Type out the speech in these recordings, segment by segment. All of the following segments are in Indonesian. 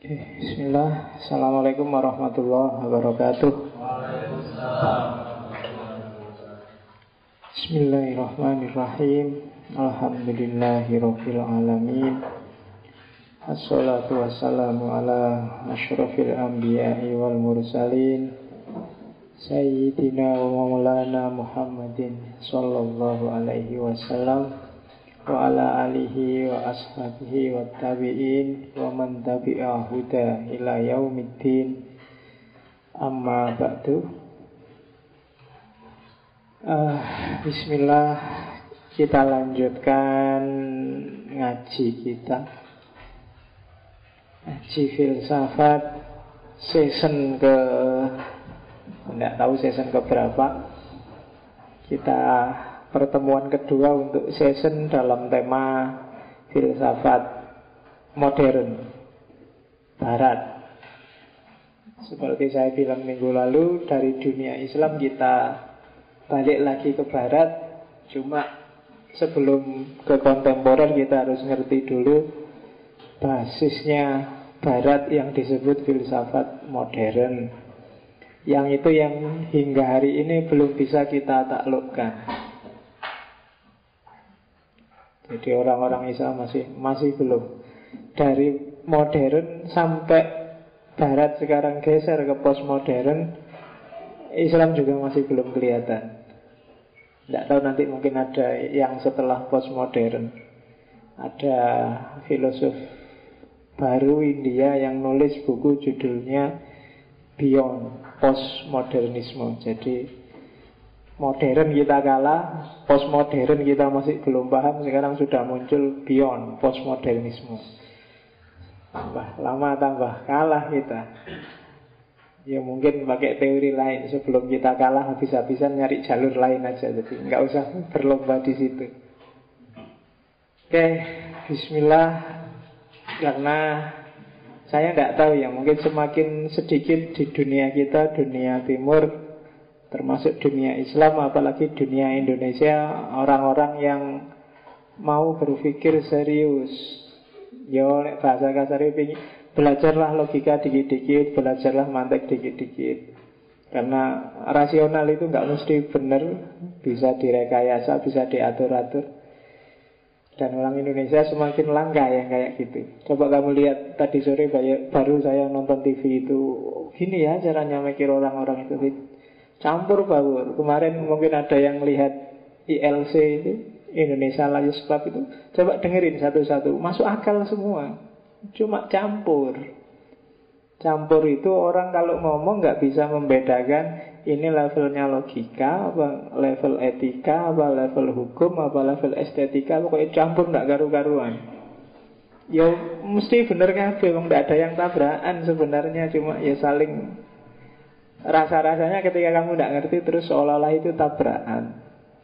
Bismillah. Assalamualaikum warahmatullahi wabarakatuh. Bismillahirrahmanirrahim. Alhamdulillahirabbil alamin. Assalatu wassalamu ala asyrafil anbiya'i wal mursalin Sayyidina wa maulana Muhammadin sallallahu alaihi wasallam wa ala alihi wa ashabihi wa tabi'in wa man tabi'a huda ila yaumiddin. Amma ba'du. Bismillah, kita lanjutkan ngaji kita, ngaji filsafat season ke, tidak tahu season ke berapa. Kita pertemuan kedua untuk season dalam tema filsafat modern Barat. Seperti saya bilang minggu lalu, dari dunia Islam kita balik lagi ke Barat. Cuma sebelum ke kontemporer kita harus ngerti dulu basisnya Barat yang disebut filsafat modern, yang itu yang hingga hari ini belum bisa kita taklukkan. Jadi orang-orang Islam masih belum. Dari modern sampai Barat sekarang geser ke postmodern, Islam juga masih belum kelihatan. Tidak tahu nanti mungkin ada yang setelah postmodern. Ada filosof baru India yang nulis buku judulnya Beyond Postmodernisme. Jadi modern kita kalah, postmodern kita masih belum paham. Sekarang sudah muncul beyond postmodernisme. Tambah lama tambah kalah kita. Ya mungkin pakai teori lain. Sebelum kita kalah habis-habisan nyari jalur lain aja. Jadi nggak usah berlomba di situ. Oke, bismillah. Karena saya nggak tahu ya, mungkin semakin sedikit di dunia kita, dunia timur, termasuk dunia Islam, apalagi dunia Indonesia, orang-orang yang mau berpikir serius. Yo, bahasa kasarnya belajarlah logika dikit-dikit, belajarlah mantek dikit-dikit. Karena rasional itu nggak mesti benar, bisa direkayasa, bisa diatur-atur. Dan orang Indonesia semakin langka yang kayak gitu. Coba kamu lihat tadi sore baru saya nonton TV itu, gini ya caranya mikir orang-orang itu. Campur baur. Kemarin mungkin ada yang lihat ILC itu, Indonesia Lions Club itu. Coba dengerin satu-satu, masuk akal semua. Cuma campur. Campur itu orang kalau ngomong nggak bisa membedakan ini levelnya logika, apa level etika, apa level hukum, apa level estetika. Pokoknya campur nggak karu-karuan. Ya mesti bener kabeh, nggak ada yang tabrakan sebenarnya. Cuma ya saling rasa-rasanya ketika kamu tidak ngerti terus seolah-olah itu tabrakan.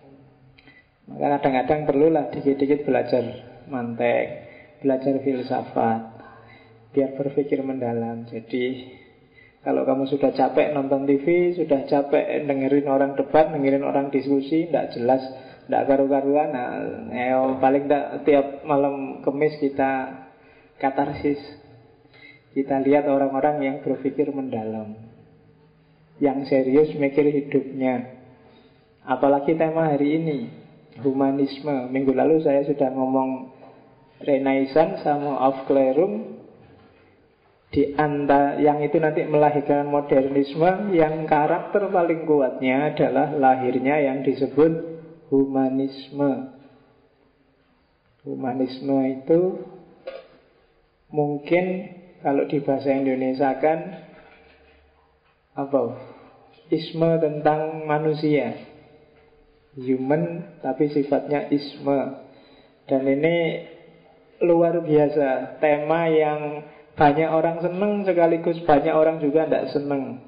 Maka kadang-kadang perlulah dikit-dikit belajar mantek, belajar filsafat, biar berpikir mendalam. Jadi kalau kamu sudah capek nonton TV, sudah capek dengerin orang debat, dengerin orang diskusi, tidak jelas, tidak karu-karuan, paling tidak tiap malam Kamis kita katarsis. Kita lihat orang-orang yang berpikir mendalam, yang serius mikir hidupnya. Apalagi tema hari ini, humanisme. Minggu lalu saya sudah ngomong Renaissance sama Aufklärung. Di antara yang itu nanti melahirkan modernisme, yang karakter paling kuatnya adalah lahirnya yang disebut humanisme. Humanisme itu mungkin kalau di bahasa Indonesia kan apa? Isme tentang manusia, human tapi sifatnya isme. Dan ini luar biasa, tema yang banyak orang seneng sekaligus banyak orang juga tidak seneng.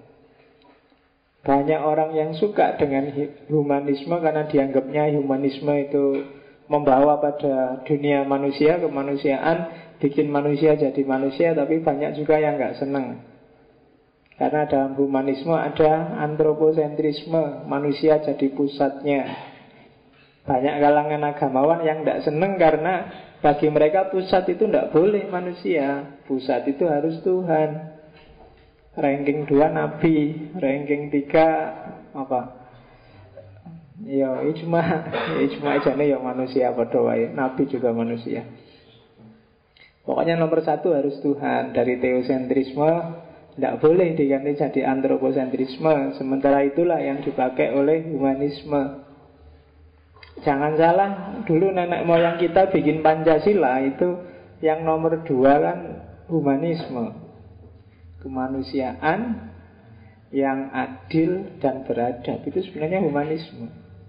Banyak orang yang suka dengan humanisme karena dianggapnya humanisme itu membawa pada dunia manusia, kemanusiaan, bikin manusia jadi manusia. Tapi banyak juga yang nggak seneng, karena dalam humanisme ada antroposentrisme, manusia jadi pusatnya. Banyak kalangan agamawan yang tidak seneng karena bagi mereka pusat itu tidak boleh manusia. Pusat itu harus Tuhan. Ranking 2 Nabi, ranking 3 apa? Ya ijma jane ya manusia padha wae. Nabi juga manusia. Pokoknya nomor 1 harus Tuhan. Dari teosentrisme tidak boleh diganti jadi antroposentrisme. Sementara itulah yang dipakai oleh humanisme. Jangan salah, dulu nenek moyang kita bikin Pancasila itu yang nomor 2 kan humanisme. Kemanusiaan yang adil dan beradab. Itu sebenarnya humanisme.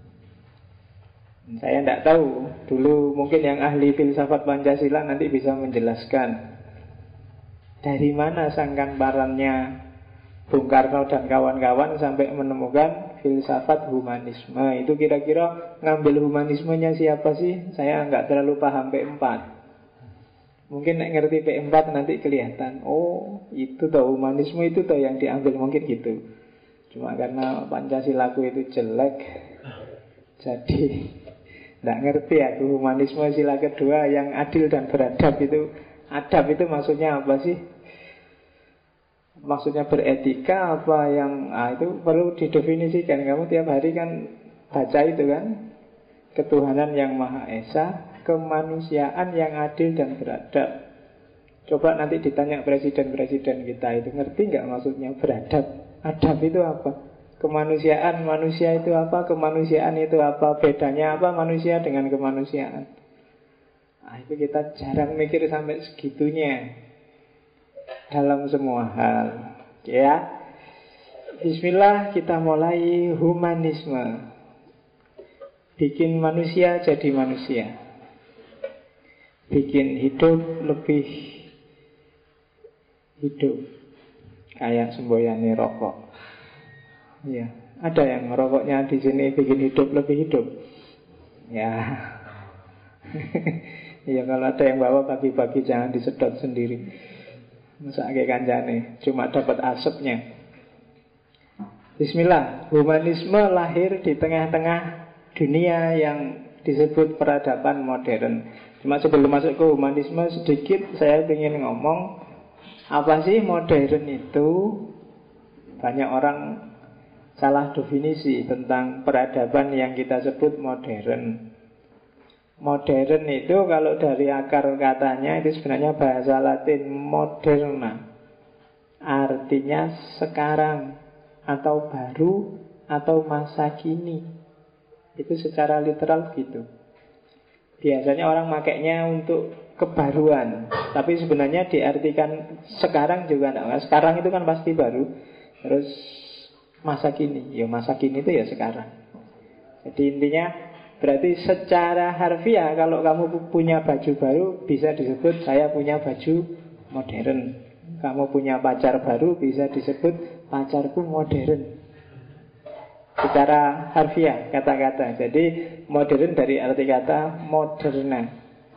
Saya tidak tahu. Dulu mungkin yang ahli filsafat Pancasila nanti bisa menjelaskan dari mana sangkan parannya Bung Karno dan kawan-kawan sampai menemukan filsafat humanisme. Itu kira-kira ngambil humanismenya siapa sih? Saya nggak terlalu paham P4. Mungkin nek ngerti P4 nanti kelihatan. Oh, itu toh humanisme itu toh yang diambil, mungkin gitu. Cuma karena Pancasilaku itu jelek, jadi nggak ngerti aku humanisme sila kedua yang adil dan beradab itu. Adab itu maksudnya apa sih? Maksudnya beretika apa yang itu perlu didefinisikan. Kamu tiap hari kan baca itu kan, ketuhanan yang Maha Esa, kemanusiaan yang adil dan beradab. Coba nanti ditanya presiden-presiden kita itu ngerti nggak maksudnya beradab? Adab itu apa? Kemanusiaan, manusia itu apa? Kemanusiaan itu apa? Bedanya apa manusia dengan kemanusiaan? Nah, itu kita jarang mikir sampai segitunya dalam semua hal. Ya, bismillah kita mulai humanisme. Bikin manusia jadi manusia. Bikin hidup lebih hidup. Kayak semboyane rokok. Ya, ada yang rokoknya di sini bikin hidup lebih hidup. Ya. Ya kalau ada yang bawa pagi-pagi jangan disedot sendiri. Masa kayak kancane cuma dapat asapnya. Bismillah, humanisme lahir di tengah-tengah dunia yang disebut peradaban modern. Cuma sebelum masuk ke humanisme sedikit saya ingin ngomong apa sih modern itu. Banyak orang salah definisi tentang peradaban yang kita sebut modern. Modern itu kalau dari akar katanya itu sebenarnya bahasa Latin moderna. Artinya sekarang atau baru atau masa kini. Itu secara literal gitu. Biasanya orang makainya untuk kebaruan, tapi sebenarnya diartikan sekarang juga enggak. Sekarang itu kan pasti baru. Terus masa kini, ya masa kini itu ya sekarang. Jadi intinya berarti secara harfiah kalau kamu punya baju baru bisa disebut saya punya baju modern. Kamu punya pacar baru bisa disebut pacarku modern. Secara harfiah kata-kata. Jadi modern dari arti kata moderna.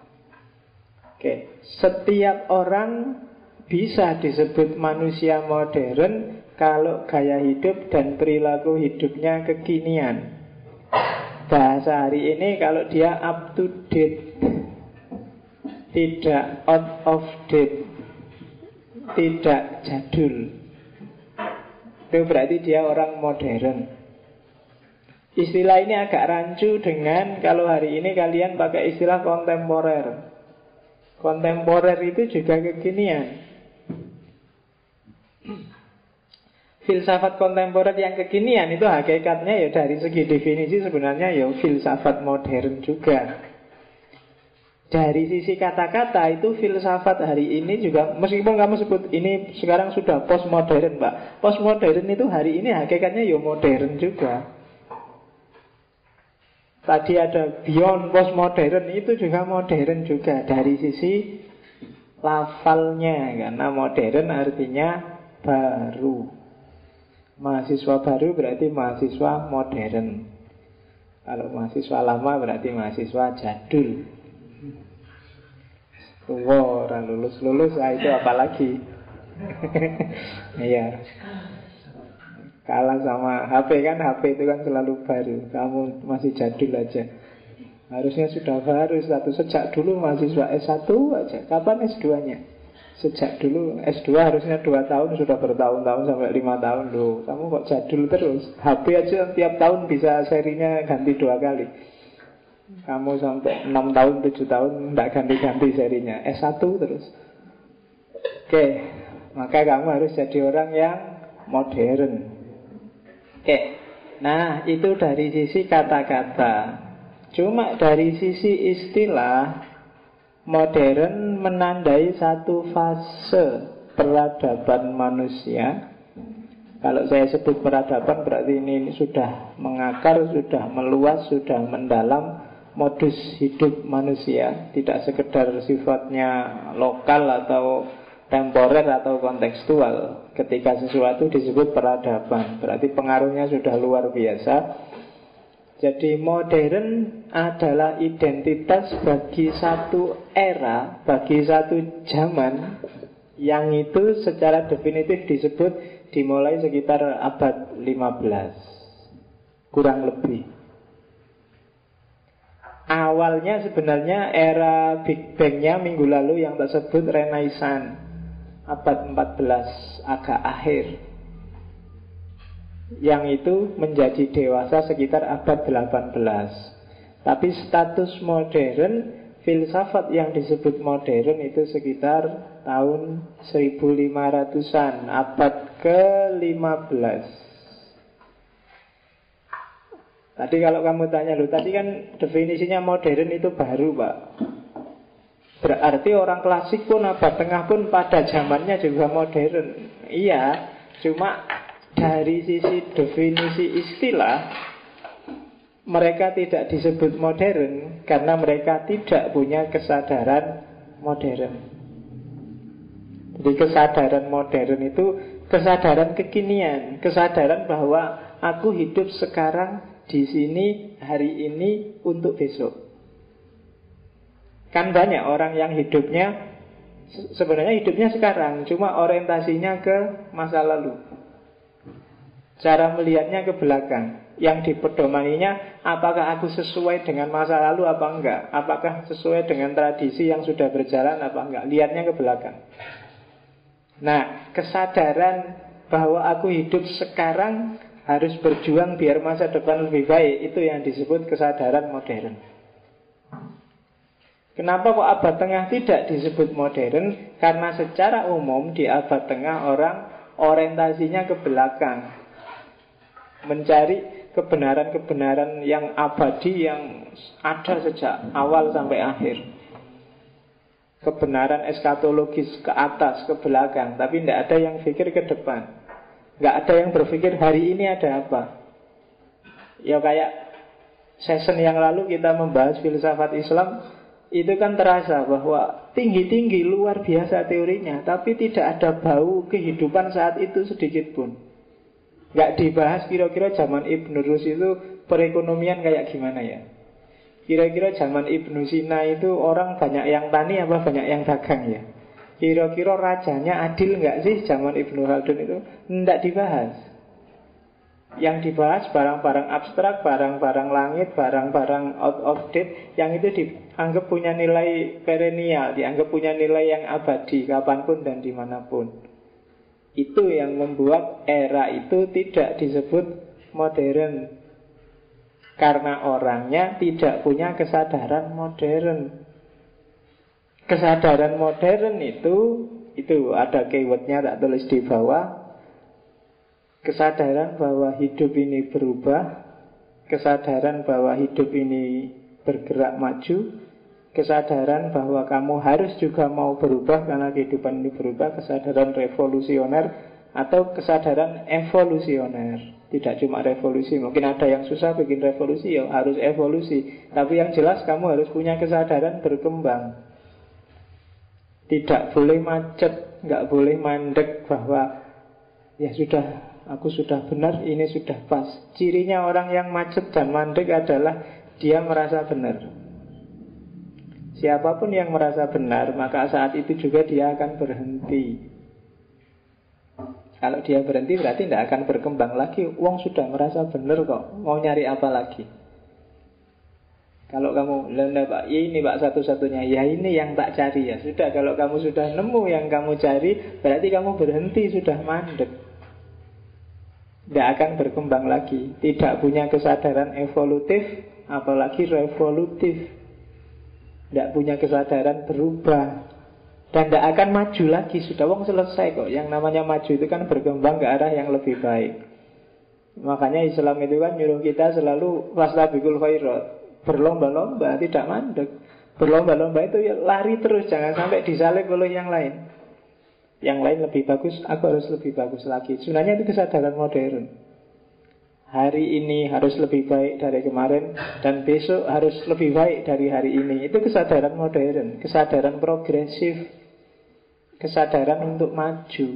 Oke, setiap orang bisa disebut manusia modern kalau gaya hidup dan perilaku hidupnya kekinian. Bahasa hari ini kalau dia up to date, tidak out of date, tidak jadul, itu berarti dia orang modern. Istilah ini agak rancu dengan kalau hari ini kalian pakai istilah kontemporer. Kontemporer itu juga kekinian. Filsafat kontemporer yang kekinian itu hakikatnya ya dari segi definisi sebenarnya ya filsafat modern juga. Dari sisi kata-kata itu filsafat hari ini juga, meskipun kamu sebut ini sekarang sudah postmodern, Pak. Postmodern itu hari ini hakikatnya ya modern juga. Tadi ada beyond postmodern, itu juga modern juga dari sisi lafalnya, karena modern artinya baru. Mahasiswa baru berarti mahasiswa modern. Kalau mahasiswa lama berarti mahasiswa jadul. Orang lulus-lulus, itu apalagi. Iya. Kalah sama HP kan, HP itu kan selalu baru. Kamu masih jadul aja. Harusnya sudah baru status. Sejak dulu mahasiswa S1 aja. Kapan S2-nya? Sejak dulu S2 harusnya 2 tahun, sudah bertahun-tahun sampai 5 tahun loh. Kamu kok jadul terus? HP aja tiap tahun bisa serinya ganti 2 kali. Kamu sampai 6 tahun, 7 tahun tidak ganti-ganti serinya. S1 terus. Oke, maka kamu harus jadi orang yang modern. Oke, nah itu dari sisi kata-kata. Cuma dari sisi istilah, modern menandai satu fase peradaban manusia. Kalau saya sebut peradaban berarti ini sudah mengakar, sudah meluas, sudah mendalam modus hidup manusia. Tidak sekedar sifatnya lokal atau temporer atau kontekstual. Ketika sesuatu disebut peradaban, berarti pengaruhnya sudah luar biasa. Jadi modern adalah identitas bagi satu era, bagi satu zaman, yang itu secara definitif disebut dimulai sekitar abad 15, kurang lebih. Awalnya sebenarnya era Big Bang-nya minggu lalu yang tersebut Renaissance, abad 14 agak akhir. Yang itu menjadi dewasa sekitar abad 18. Tapi status modern, filsafat yang disebut modern itu sekitar tahun 1500-an, abad ke-15. Tadi kalau kamu tanya, loh tadi kan definisinya modern itu baru, Pak. Berarti orang klasik pun abad tengah pun pada zamannya juga modern. Iya, cuma dari sisi definisi istilah mereka tidak disebut modern karena mereka tidak punya kesadaran modern. Jadi kesadaran modern itu kesadaran kekinian, kesadaran bahwa aku hidup sekarang di sini hari ini untuk besok. Kan banyak orang yang hidupnya sebenarnya hidupnya sekarang, cuma orientasinya ke masa lalu. Cara melihatnya ke belakang. Yang dipedomaninya, apakah aku sesuai dengan masa lalu apa enggak? Apakah sesuai dengan tradisi yang sudah berjalan apa enggak? Lihatnya ke belakang. Nah, kesadaran bahwa aku hidup sekarang harus berjuang biar masa depan lebih baik, itu yang disebut kesadaran modern. Kenapa kok abad tengah tidak disebut modern? Karena secara umum di abad tengah orang orientasinya ke belakang, mencari kebenaran-kebenaran yang abadi yang ada sejak awal sampai akhir. Kebenaran eskatologis ke atas, ke belakang. Tapi tidak ada yang pikir ke depan. Tidak ada yang berpikir hari ini ada apa. Ya kayak season yang lalu kita membahas filsafat Islam, itu kan terasa bahwa tinggi-tinggi luar biasa teorinya, tapi tidak ada bau kehidupan saat itu sedikit pun. Nggak dibahas kira-kira zaman Ibnu Rus itu perekonomian kayak gimana ya. Kira-kira zaman Ibnu Sina itu orang banyak yang tani apa banyak yang dagang ya. Kira-kira rajanya adil nggak sih zaman Ibnu Khaldun itu. Nggak dibahas. Yang dibahas barang-barang abstrak, barang-barang langit, barang-barang out of date, yang itu dianggap punya nilai perennial, dianggap punya nilai yang abadi kapanpun dan dimanapun. Itu yang membuat era itu tidak disebut modern, karena orangnya tidak punya kesadaran modern. Kesadaran modern itu ada keywordnya tak tulis di bawah. Kesadaran bahwa hidup ini berubah, kesadaran bahwa hidup ini bergerak maju, kesadaran bahwa kamu harus juga mau berubah karena kehidupan ini berubah, kesadaran revolusioner atau kesadaran evolusioner. Tidak cuma revolusi, mungkin ada yang susah bikin revolusi, ya harus evolusi. Tapi yang jelas kamu harus punya kesadaran berkembang. Tidak boleh macet, nggak boleh mandek bahwa ya sudah, aku sudah benar, ini sudah pas. Cirinya orang yang macet dan mandek adalah dia merasa benar. Siapapun yang merasa benar, maka saat itu juga dia akan berhenti. Kalau dia berhenti berarti tidak akan berkembang lagi. Wong sudah merasa benar kok, mau nyari apa lagi? Kalau kamu, lah Pak, ini Pak satu-satunya, ya ini yang tak cari ya. Sudah, kalau kamu sudah nemu yang kamu cari, berarti kamu berhenti, sudah mandek. Tidak akan berkembang lagi. Tidak punya kesadaran evolutif, apalagi revolutif. Tidak punya kesadaran berubah. Dan tidak akan maju lagi. Sudah wong selesai kok. Yang namanya maju itu kan berkembang ke arah yang lebih baik. Makanya Islam itu kan nyuruh kita selalu wastabiqul khairat, berlomba-lomba, tidak mandek. Berlomba-lomba itu ya lari terus, jangan sampai disalib oleh yang lain. Yang lain lebih bagus, aku harus lebih bagus lagi. Sebenarnya itu kesadaran modern. Hari ini harus lebih baik dari kemarin, dan besok harus lebih baik dari hari ini. Itu kesadaran modern, kesadaran progresif, kesadaran untuk maju.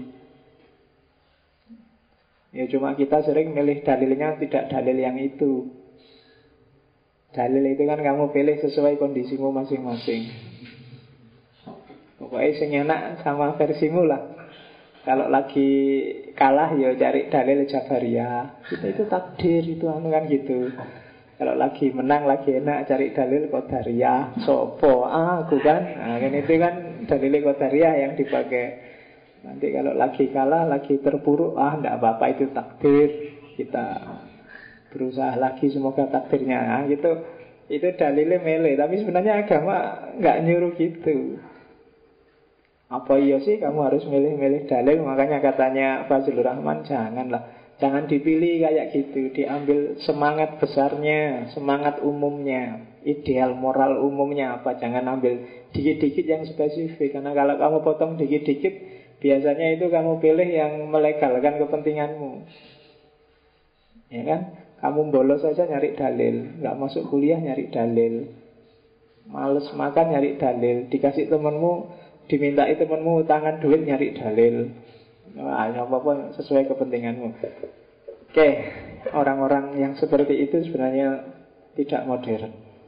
Ya cuma kita sering milih dalilnya tidak dalil yang itu. Dalil itu kan kamu pilih sesuai kondisimu masing-masing. Pokoknya sing enak sama versimu lah. Kalau lagi kalah ya cari dalil Jabariyah. Itu takdir, itu anu kan gitu. Kalau lagi menang, lagi enak cari dalil Qadariyah. Sopo? Aku kan. Nah, kan itu kan dalil Qadariyah yang dipakai. Nanti kalau lagi kalah, lagi terpuruk, enggak apa-apa, itu takdir. Kita berusaha lagi, semoga takdirnya. Nah, gitu. Itu dalilnya mele. Tapi sebenarnya agama nggak nyuruh gitu. Apa iya sih kamu harus milih-milih dalil? Makanya katanya Fazlur Rahman, janganlah. Jangan dipilih kayak gitu. Diambil semangat besarnya, semangat umumnya, ideal moral umumnya apa. Jangan ambil dikit-dikit yang spesifik. Karena kalau kamu potong dikit-dikit, biasanya itu kamu pilih yang melegalkan kepentinganmu. Ya kan? Kamu bolos saja nyari dalil, nggak masuk kuliah nyari dalil, males makan nyari dalil, dikasih temenmu, dimintai temenmu tangan duit nyari dalil. Apa-apa sesuai kepentinganmu. Oke, orang-orang yang seperti itu sebenarnya tidak modern.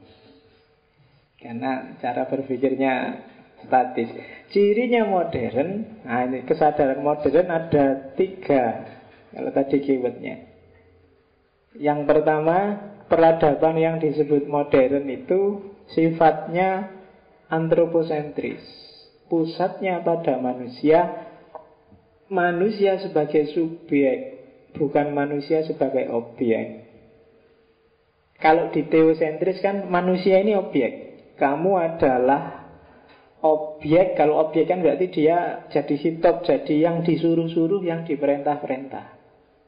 Karena cara berpikirnya statis. Cirinya modern, nah ini kesadaran modern ada 3. Kalau tadi keywordnya. Yang pertama, peradaban yang disebut modern itu sifatnya antroposentris. Pusatnya pada manusia, manusia sebagai subjek, bukan manusia sebagai objek. Kalau di teosentris kan manusia ini objek. Kamu adalah objek. Kalau objek kan berarti dia jadi hitop, jadi yang disuruh-suruh, yang diperintah-perintah.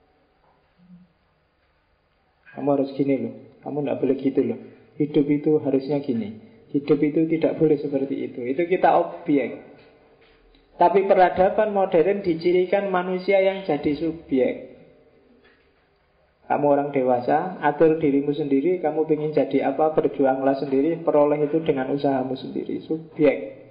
Kamu harus gini loh, kamu tidak boleh gitu loh. Hidup itu harusnya gini, hidup itu tidak boleh seperti itu. Itu kita objek. Tapi peradaban modern dicirikan manusia yang jadi subjek. Kamu orang dewasa, atur dirimu sendiri. Kamu ingin jadi apa, berjuanglah sendiri. Peroleh itu dengan usahamu sendiri. Subjek.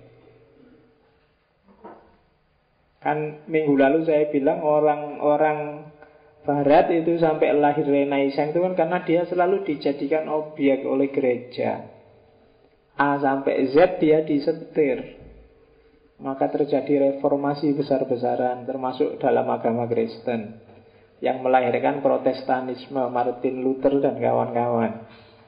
Kan minggu lalu saya bilang orang-orang Barat itu sampai lahir Renaissance itu kan karena dia selalu dijadikan objek oleh gereja. A sampai Z dia disetir. Maka terjadi reformasi besar-besaran, termasuk dalam agama Kristen, yang melahirkan Protestanisme, Martin Luther dan kawan-kawan.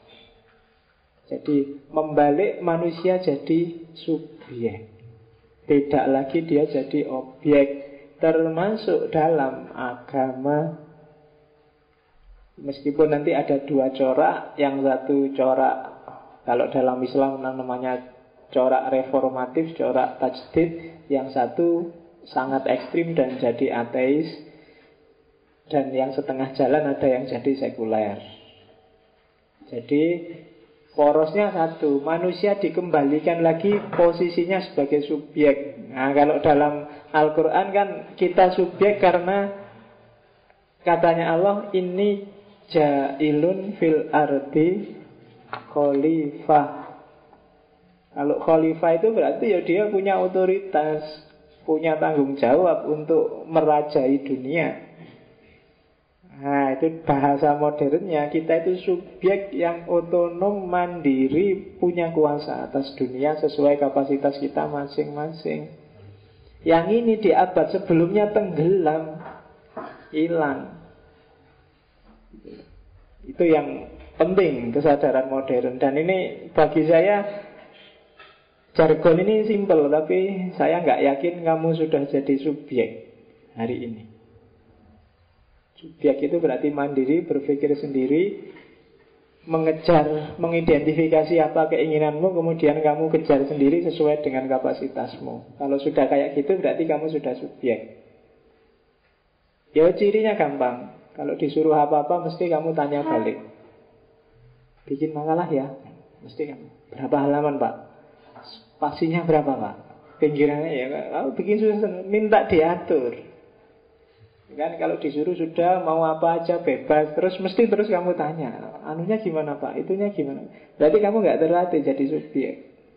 Jadi membalik manusia jadi subjek. Tidak lagi dia jadi objek. Termasuk dalam agama. Meskipun nanti ada 2 corak. Yang satu corak, kalau dalam Islam namanya corak reformatif, corak tajdid. Yang satu sangat ekstrim dan jadi ateis. Dan yang setengah jalan ada yang jadi sekuler. Jadi porosnya satu, manusia dikembalikan lagi posisinya sebagai subjek. Nah, kalau dalam Al-Quran kan kita subjek karena katanya Allah, ini ja'ilun fil ardi khalifah. Kalau khalifah itu berarti ya dia punya otoritas, punya tanggung jawab untuk merajai dunia. Nah, itu bahasa modernnya. Kita itu subjek yang otonom, mandiri, punya kuasa atas dunia sesuai kapasitas kita masing-masing. Yang ini di abad sebelumnya tenggelam, hilang. Itu yang penting kesadaran modern. Dan ini bagi saya, jargon ini simple, tapi saya nggak yakin kamu sudah jadi subjek hari ini. Subjek itu berarti mandiri, berpikir sendiri, mengejar, mengidentifikasi apa keinginanmu, kemudian kamu kejar sendiri sesuai dengan kapasitasmu. Kalau sudah kayak gitu berarti kamu sudah subjek. Ya cirinya gampang. Kalau disuruh apa-apa mesti kamu tanya balik. Bikin makalah ya, mesti kamu. Berapa halaman Pak? Spasinya berapa Pak? Pinggirannya ya, kalau bikin susah, minta diatur. Kan kalau disuruh sudah mau apa aja bebas, terus mesti terus kamu tanya, anunya gimana Pak, itunya gimana. Berarti kamu nggak terlatih jadi subjek.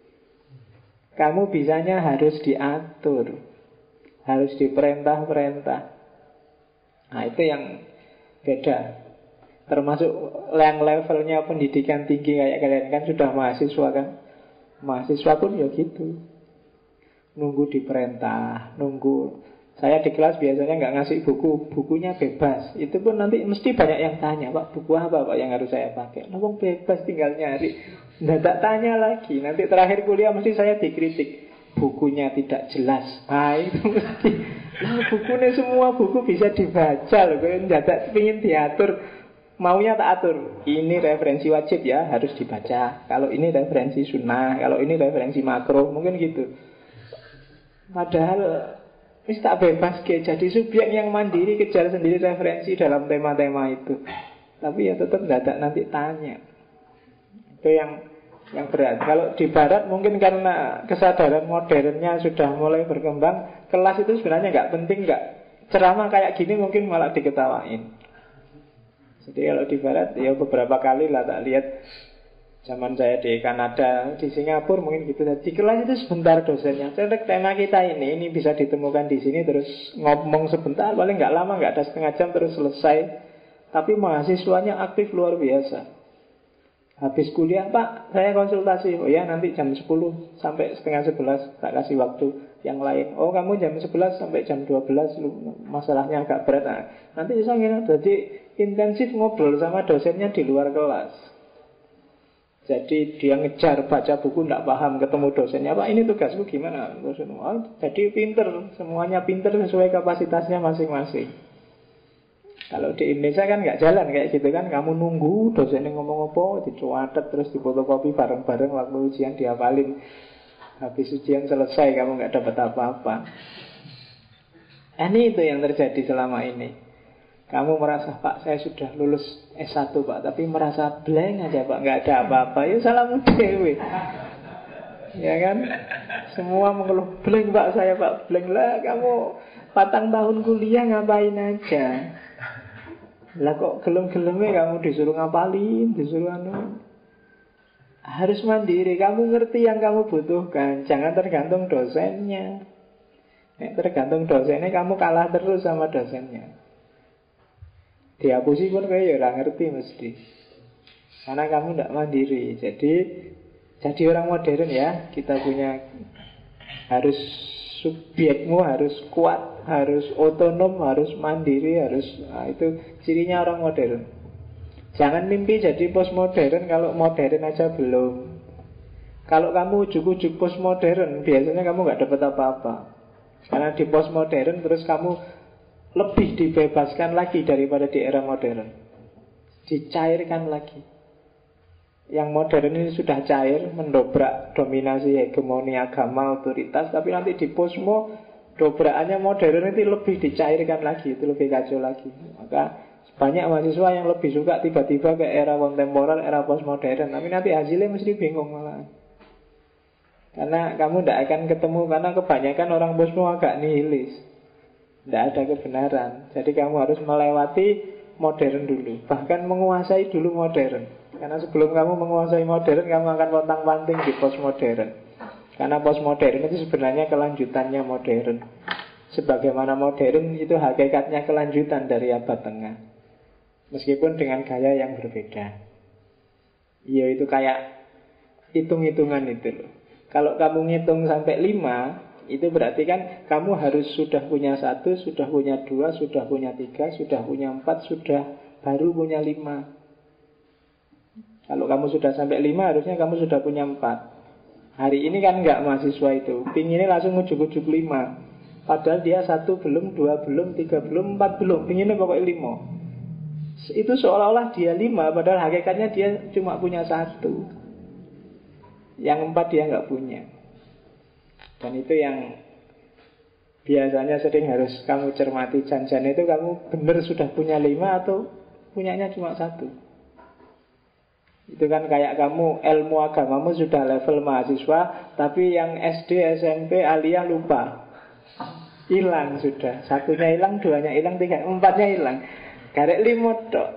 Kamu bisanya harus diatur, harus diperintah-perintah. Nah itu yang beda. Termasuk yang levelnya pendidikan tinggi kayak kalian kan sudah mahasiswa kan. Mahasiswa pun ya gitu, nunggu diperintah, nunggu. Saya di kelas biasanya nggak ngasih buku, bukunya bebas. Itu pun nanti mesti banyak yang tanya, Pak, buku apa Pak yang harus saya pakai? Ngomong bebas, tinggal nyari. Nggak tak tanya lagi. Nanti terakhir kuliah mesti saya dikritik, bukunya tidak jelas. Nah itu mesti. Nah, bukunya semua buku bisa dibaca loh. Kalau nggak tak ingin diatur, maunya tak atur. Ini referensi wajib ya, harus dibaca. Kalau ini referensi sunnah, kalau ini referensi makro, mungkin gitu. Padahal ini tak bebas ke, jadi subjek yang mandiri, kejar sendiri referensi dalam tema-tema itu. Tapi ya tetap tidak nanti tanya. Itu yang berat. Kalau di barat mungkin karena kesadaran modernnya sudah mulai berkembang, kelas itu sebenarnya nggak penting, nggak ceramah kayak gini mungkin malah diketawain. Jadi kalau di barat ya beberapa kali lah tak lihat. Zaman saya di Kanada, di Singapura mungkin gitu. Di kelas itu sebentar dosennya. Cek tema kita ini bisa ditemukan di sini, terus ngomong sebentar, paling nggak lama, nggak ada setengah jam terus selesai. Tapi mahasiswanya aktif luar biasa. Habis kuliah, Pak, saya konsultasi. Oh ya, nanti jam 10 sampai setengah 11 tak kasih waktu yang lain. Oh, kamu jam 11 sampai jam 12 masalahnya agak berat. Nah, nanti bisa gini, jadi intensif ngobrol sama dosennya di luar kelas. Jadi dia ngejar baca buku, tidak paham, ketemu dosennya, Pak ini tugasku gimana? Dosen, oh, jadi pinter, semuanya pinter sesuai kapasitasnya masing-masing. Kalau di Indonesia kan nggak jalan kayak gitu kan. Kamu nunggu dosennya ngomong apa, dicuatet terus difotokopi bareng-bareng, waktu ujian dihafalin. Habis ujian selesai kamu nggak dapat apa-apa. Ini itu yang terjadi selama ini. Kamu merasa, Pak saya sudah lulus S1 Pak, tapi merasa blank aja Pak, nggak ada apa-apa. Ya salahmu dewe. Ya kan? Semua mengeluh, blank Pak saya Pak, blank lah. Kamu 4 tahun kuliah ngapain aja? Lah kok gelem-gelemnya kamu disuruh ngapalin, disuruh anu. Harus mandiri, kamu ngerti yang kamu butuhkan. Jangan tergantung dosennya. Tergantung dosennya kamu kalah terus sama dosennya. Dihapusi pun kayak ya orang ngerti mesti. Karena kamu tidak mandiri. Jadi orang modern ya. Kita punya, harus subjekmu harus kuat, harus otonom, harus mandiri, harus itu cirinya orang modern. Jangan mimpi jadi postmodern kalau modern aja belum. Kalau kamu ujuk-ujuk postmodern, biasanya kamu nggak dapat apa-apa. Karena di postmodern terus kamu lebih dibebaskan lagi daripada di era modern. Dicairkan lagi. Yang modern ini sudah cair, mendobrak dominasi hegemoni agama, otoritas. Tapi nanti di posmo, dobrakannya modern itu lebih dicairkan lagi, itu lebih kacau lagi. Maka banyak mahasiswa yang lebih suka tiba-tiba ke era kontemporer, era postmodern. Tapi nanti hasilnya mesti bingung malah. Karena kamu tidak akan ketemu, karena kebanyakan orang posmo agak nihilis. Tidak ada kebenaran. Jadi kamu harus melewati modern dulu. Bahkan menguasai dulu modern. Karena sebelum kamu menguasai modern, kamu akan pontang-panting di postmodern. Karena postmodern itu sebenarnya kelanjutannya modern. Sebagaimana modern itu hakikatnya kelanjutan dari abad tengah. Meskipun dengan gaya yang berbeda. Ya itu kayak hitung-hitungan itu loh. Kalau kamu ngitung sampai 5, itu berarti kan kamu harus sudah punya 1, sudah punya 2, sudah punya 3, sudah punya 4, sudah baru punya 5. Kalau kamu sudah sampai 5, harusnya kamu sudah punya 4. Hari ini kan enggak mahasiswa itu, pinginnya langsung ujuk-ujuk 5. Padahal dia 1 belum, 2 belum, 3 belum, 4 belum, pinginnya pokoknya 5. Itu seolah-olah dia 5, padahal hakikatnya dia cuma punya 1. Yang 4 dia enggak punya. Dan itu yang biasanya sering harus kamu cermati. Jangan itu kamu benar sudah punya 5 atau punyanya cuma 1. Itu kan kayak kamu ilmu agamamu sudah level mahasiswa, tapi yang SD, SMP, aliyah lupa, hilang sudah. 1-nya hilang, 2-nya hilang, 3, 4-nya hilang. Karek 5 tok.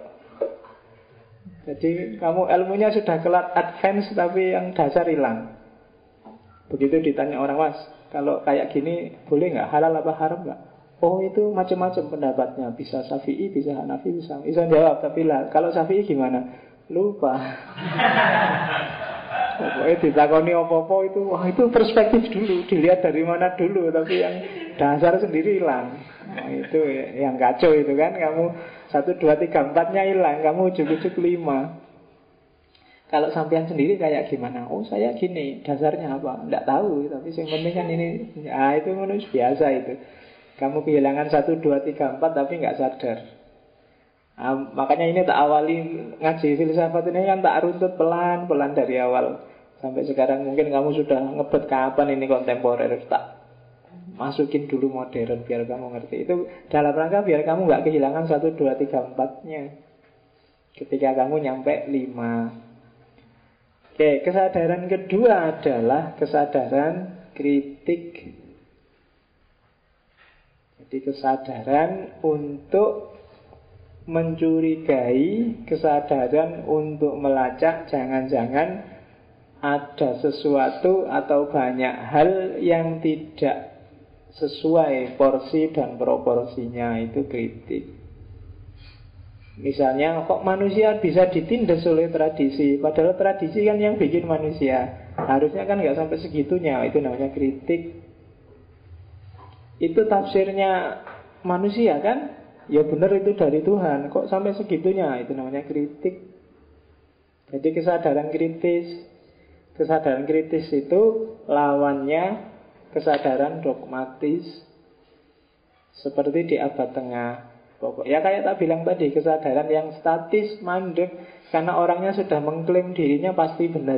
Jadi kamu ilmunya sudah kelas advance, tapi yang dasar hilang. Begitu ditanya orang, Mas, kalau kayak gini boleh nggak? Halal apa haram nggak? Oh, itu macam-macam pendapatnya. Bisa Syafi'i, bisa Hanafi, bisa jawab. Tapi lah, kalau Syafi'i gimana? Lupa. Pokoknya ditakoni apa-apa itu, wah itu perspektif dulu, dilihat dari mana dulu. Tapi yang dasar sendiri hilang. Nah, itu yang kacau itu kan. Kamu 1, 2, 3, 4-nya hilang, kamu ujuk-ujuk 5. Kalau sampean sendiri kayak gimana? Oh, saya gini, dasarnya apa? Nggak tahu, tapi yang penting kan ini. Ah, itu manusia biasa itu. Kamu kehilangan 1, 2, 3, 4 tapi nggak sadar. Makanya ini tak awali ngaji filsafat ini kan tak runtut pelan-pelan dari awal sampai sekarang. Mungkin kamu sudah ngebet kapan ini kontemporer, tak masukin dulu modern biar kamu ngerti. Itu dalam rangka biar kamu nggak kehilangan 1, 2, 3, 4-nya ketika kamu nyampe 5. Oke, kesadaran kedua adalah kesadaran kritik. Jadi kesadaran untuk mencurigai, kesadaran untuk melacak jangan-jangan ada sesuatu atau banyak hal yang tidak sesuai porsi dan proporsinya. Itu kritik. Misalnya, kok manusia bisa ditindas oleh tradisi, padahal tradisi kan yang bikin manusia. Harusnya kan nggak sampai segitunya. Itu namanya kritik. Itu tafsirnya manusia kan? Ya benar itu dari Tuhan. Kok sampai segitunya? Itu namanya kritik. Jadi kesadaran kritis. Kesadaran kritis itu lawannya kesadaran dogmatis. Seperti di abad tengah. Ya kayak tak bilang tadi, kesadaran yang statis, mandek, karena orangnya sudah mengklaim dirinya pasti benar.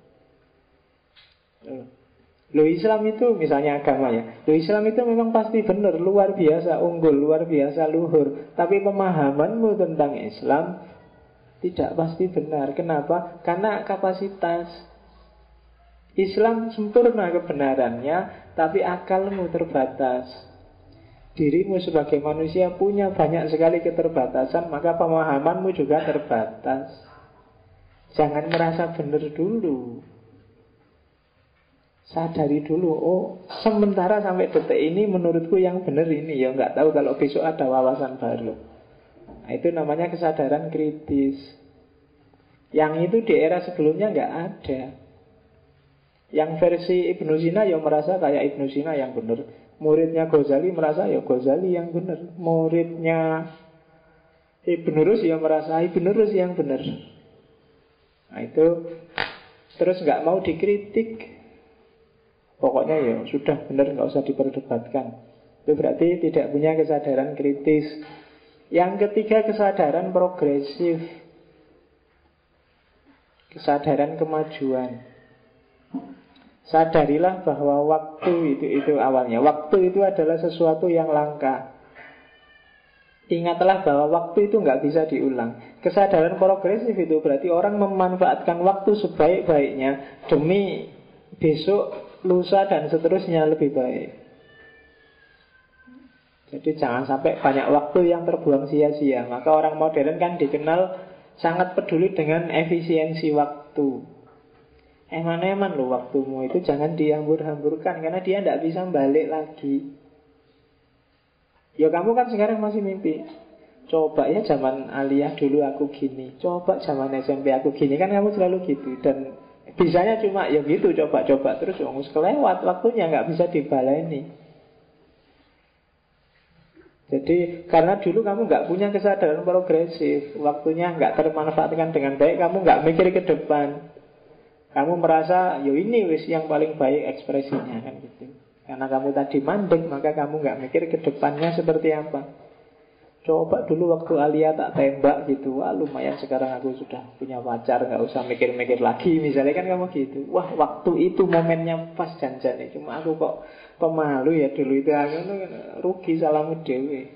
Lo Islam itu misalnya agama ya, lo Islam itu memang pasti benar, luar biasa unggul, luar biasa luhur. Tapi pemahamanmu tentang Islam tidak pasti benar. Kenapa? Karena kapasitas. Islam sempurna kebenarannya, tapi akalmu terbatas. Dirimu sebagai manusia punya banyak sekali keterbatasan, maka pemahamanmu juga terbatas. Jangan merasa benar dulu. Sadari dulu, oh sementara sampai detik ini menurutku yang benar ini. Ya nggak tahu kalau besok ada wawasan baru. Nah, itu namanya kesadaran kritis. Yang itu di era sebelumnya nggak ada. Yang versi Ibnu Sina ya merasa kayak Ibnu Sina yang benar. Muridnya Ghazali merasa ya Ghazali yang benar. Muridnya Ibnu Rus ya merasa Ibnu Rus yang benar. Nah itu terus nggak mau dikritik. Pokoknya ya sudah benar, nggak usah diperdebatkan. Itu berarti tidak punya kesadaran kritis. Yang ketiga kesadaran progresif. Kesadaran kemajuan. Sadarilah bahwa waktu itu awalnya. Waktu itu adalah sesuatu yang langka. Ingatlah bahwa waktu itu nggak bisa diulang. Kesadaran progresif itu berarti orang memanfaatkan waktu sebaik-baiknya demi besok, lusa dan seterusnya lebih baik. Jadi jangan sampai banyak waktu yang terbuang sia-sia. Maka orang modern kan dikenal sangat peduli dengan efisiensi waktu. Eman-eman loh waktumu itu, jangan dihambur-hamburkan, karena dia tidak bisa balik lagi. Ya kamu kan sekarang masih mimpi, coba ya zaman aliyah dulu aku gini, coba zaman SMP aku gini. Kan kamu selalu gitu. Dan bisanya cuma ya gitu, coba-coba terus kelewat waktunya, nggak bisa dibaleni. Jadi karena dulu kamu nggak punya kesadaran progresif, waktunya nggak termanfaatkan dengan baik, kamu nggak mikir ke depan. Kamu merasa, yo ini wis yang paling baik ekspresinya kan gitu. Karena kamu tadi mandek, maka kamu nggak mikir ke depannya seperti apa. Coba dulu waktu Alia tak tembak gitu, wah lumayan sekarang aku sudah punya pacar, nggak usah mikir-mikir lagi. Misalnya kan kamu gitu, wah waktu itu momennya pas janjane. Cuma aku kok pemalu ya dulu itu, aku rugi salahmu dewe.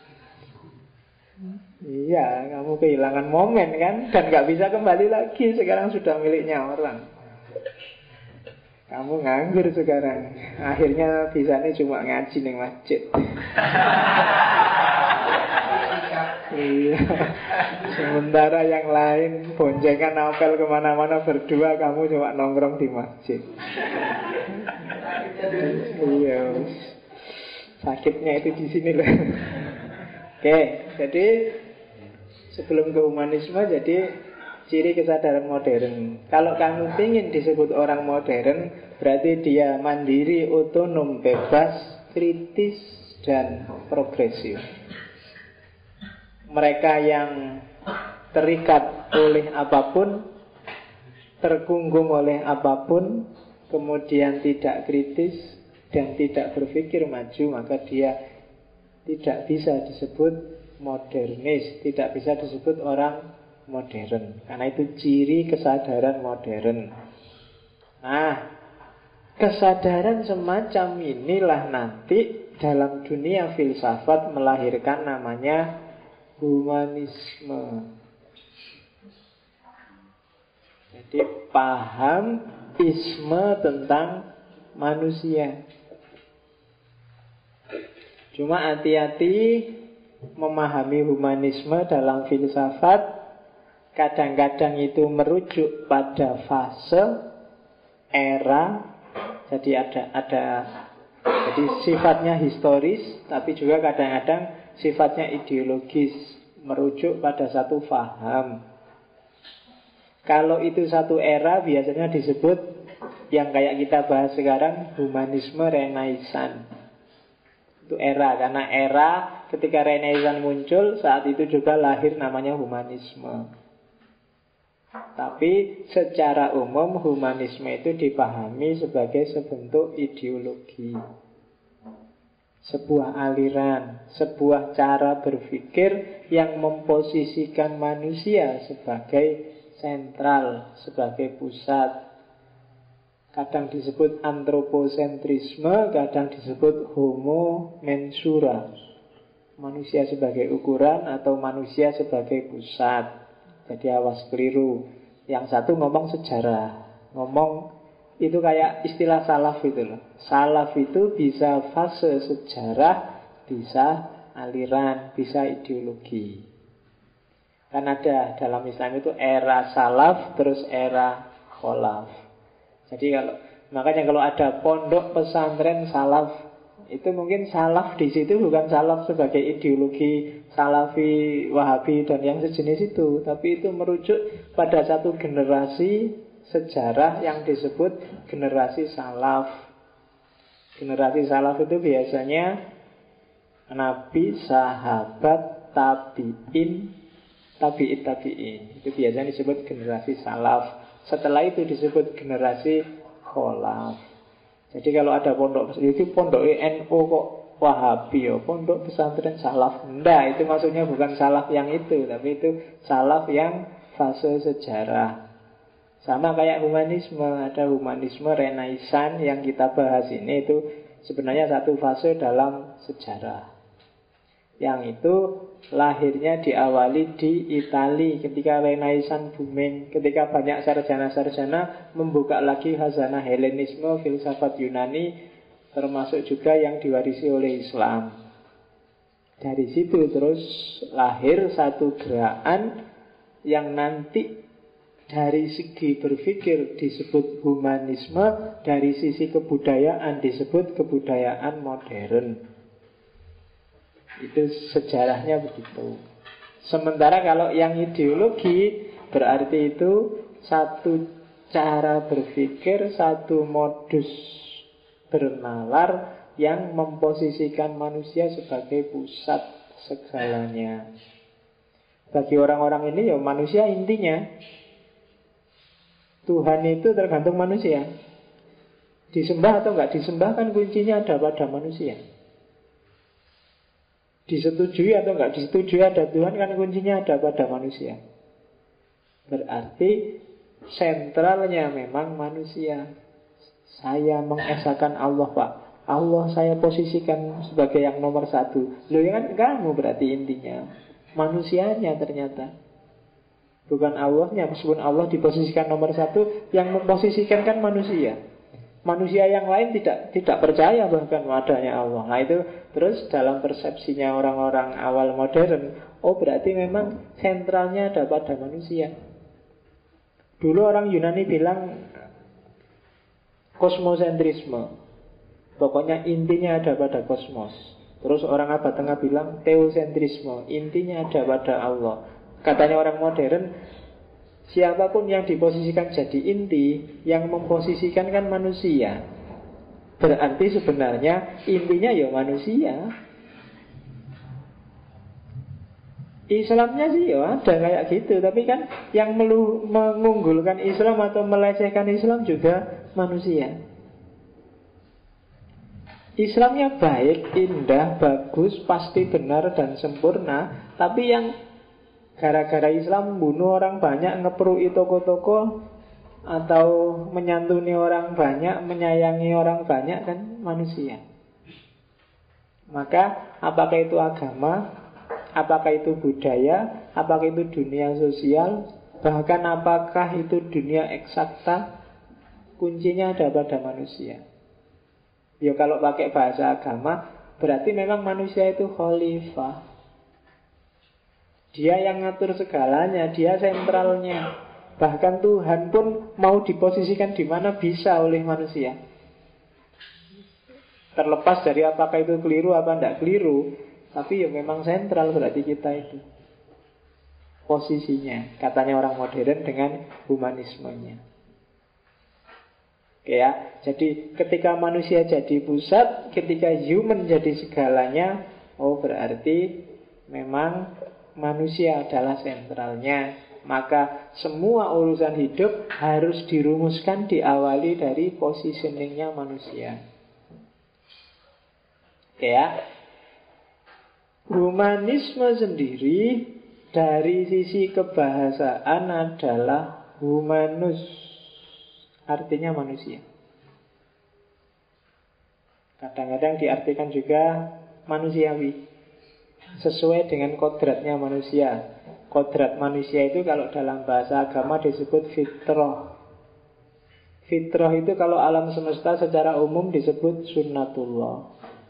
Iya, kamu kehilangan momen kan, dan nggak bisa kembali lagi. Sekarang sudah miliknya orang. Kamu nganggur sekarang. Akhirnya bisanya cuma ngaji ning masjid. Iya. Sementara yang lain boncengan apel kemana-mana berdua, kamu cuma nongkrong di masjid. Iya. Sakitnya itu di sini loh. Oke, jadi sebelum ke humanisme, jadi ciri kesadaran modern. Kalau kamu ingin disebut orang modern, berarti dia mandiri, otonom, bebas, kritis, dan progresif. Mereka yang terikat oleh apapun, terkungkung oleh apapun, kemudian tidak kritis dan tidak berpikir maju, maka dia tidak bisa disebut modernis, tidak bisa disebut orang modern. Karena itu ciri kesadaran modern. Nah, kesadaran semacam inilah nanti dalam dunia filsafat melahirkan namanya humanisme. Jadi paham isme tentang manusia. Cuma hati-hati memahami humanisme dalam filsafat. Kadang-kadang itu merujuk pada fase, era. Jadi jadi sifatnya historis, tapi juga kadang-kadang sifatnya ideologis, merujuk pada satu faham. Kalau itu satu era, biasanya disebut yang kayak kita bahas sekarang humanisme Renaissance. Itu era, karena era ketika Renaissance muncul, saat itu juga lahir namanya humanisme. Tapi secara umum humanisme itu dipahami sebagai sebentuk ideologi, sebuah aliran, sebuah cara berpikir yang memposisikan manusia sebagai sentral, sebagai pusat. Kadang disebut antroposentrisme, kadang disebut homo mensura, manusia sebagai ukuran atau manusia sebagai pusat. Jadi awas keliru. Yang satu ngomong sejarah, ngomong itu kayak istilah salaf itu loh. Salaf itu bisa fase sejarah, bisa aliran, bisa ideologi. Kan ada dalam Islam itu era salaf, terus era kholaf. Jadi makanya kalau ada pondok pesantren salaf, itu mungkin salaf di situ bukan salaf sebagai ideologi salafi, wahabi dan yang sejenis itu, tapi itu merujuk pada satu generasi sejarah yang disebut generasi salaf. Generasi salaf itu biasanya nabi, sahabat, tabi'in, tabi'in. Itu biasanya disebut generasi salaf. Setelah itu disebut generasi kholaf. Jadi kalau ada pondok, itu pondok NU kok Wahabi ya, pondok pesantren salaf. Enggak, itu maksudnya bukan salaf yang itu, tapi itu salaf yang fase sejarah. Sama kayak humanisme, ada humanisme Renaissance yang kita bahas ini, itu sebenarnya satu fase dalam sejarah. Yang itu lahirnya diawali di Italia ketika Renaissance booming, ketika banyak sarjana-sarjana membuka lagi khazanah Helenisme, filsafat Yunani, termasuk juga yang diwarisi oleh Islam. Dari situ terus lahir satu gerakan yang nanti dari segi berpikir disebut humanisme, dari sisi kebudayaan disebut kebudayaan modern. Itu sejarahnya begitu. Sementara kalau yang ideologi berarti itu satu cara berpikir, satu modus bernalar, yang memposisikan manusia sebagai pusat segalanya. Bagi orang-orang ini ya manusia intinya. Tuhan itu tergantung manusia. Disembah atau enggak disembah kan kuncinya ada pada manusia. Disetujui atau enggak disetujui ada Tuhan kan kuncinya ada pada manusia. Berarti sentralnya memang manusia. Saya mengesahkan Allah, Pak. Allah saya posisikan sebagai yang nomor satu. Loh ya kan kamu berarti intinya. Manusianya ternyata. Bukan Allahnya. Meskipun Allah diposisikan nomor satu, yang memposisikan kan manusia. Manusia yang lain tidak percaya bahkan adanya Allah. Nah itu terus dalam persepsinya orang-orang awal modern, oh berarti memang sentralnya ada pada manusia. Dulu orang Yunani bilang kosmosentrisme. Pokoknya intinya ada pada kosmos. Terus orang abad tengah bilang teosentrisme. Intinya ada pada Allah. Katanya orang modern, siapapun yang diposisikan jadi inti, yang memposisikan kan manusia. Berarti sebenarnya intinya ya manusia. Islamnya sih ya ada kayak gitu. Tapi kan yang mengunggulkan Islam atau melecehkan Islam juga manusia. Islamnya baik, indah, bagus, pasti benar dan sempurna. Tapi yang gara-gara Islam bunuh orang banyak, ngeperui toko-toko, atau menyantuni orang banyak, menyayangi orang banyak kan manusia. Maka apakah itu agama, apakah itu budaya, apakah itu dunia sosial, bahkan apakah itu dunia eksakta, kuncinya ada pada manusia. Ya kalau pakai bahasa agama, berarti memang manusia itu khalifah. Dia yang ngatur segalanya, dia sentralnya. Bahkan Tuhan pun mau diposisikan di mana bisa oleh manusia. Terlepas dari apakah itu keliru apa tidak keliru, tapi ya memang sentral berarti kita itu. Posisinya, katanya orang modern dengan humanismenya. Oke ya, jadi ketika manusia jadi pusat, ketika human jadi segalanya, oh berarti memang manusia adalah sentralnya. Maka semua urusan hidup harus dirumuskan diawali dari positioningnya manusia. Oke ya. Humanisme sendiri dari sisi kebahasaan adalah humanus, artinya manusia. Kadang-kadang diartikan juga manusiawi, sesuai dengan kodratnya manusia. Kodrat manusia itu kalau dalam bahasa agama disebut fitrah. Fitrah itu kalau alam semesta secara umum disebut sunnatullah.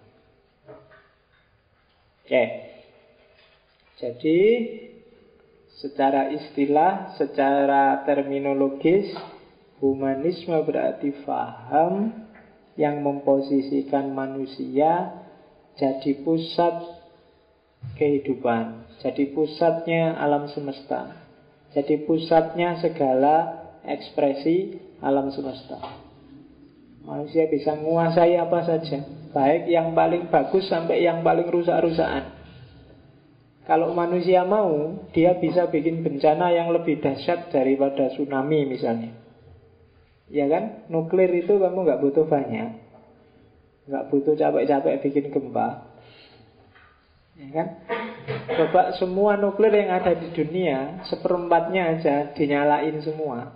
Oke. Jadi secara istilah, secara terminologis, humanisme berarti faham yang memposisikan manusia jadi pusat kehidupan, jadi pusatnya alam semesta, jadi pusatnya segala ekspresi alam semesta. Manusia bisa menguasai apa saja, baik yang paling bagus sampai yang paling rusak-rusakan. Kalau manusia mau, dia bisa bikin bencana yang lebih dahsyat daripada tsunami misalnya. Ya kan, nuklir itu kamu nggak butuh banyak, nggak butuh capek-capek bikin gempa. Ya kan? Coba semua nuklir yang ada di dunia, seperempatnya aja dinyalain semua.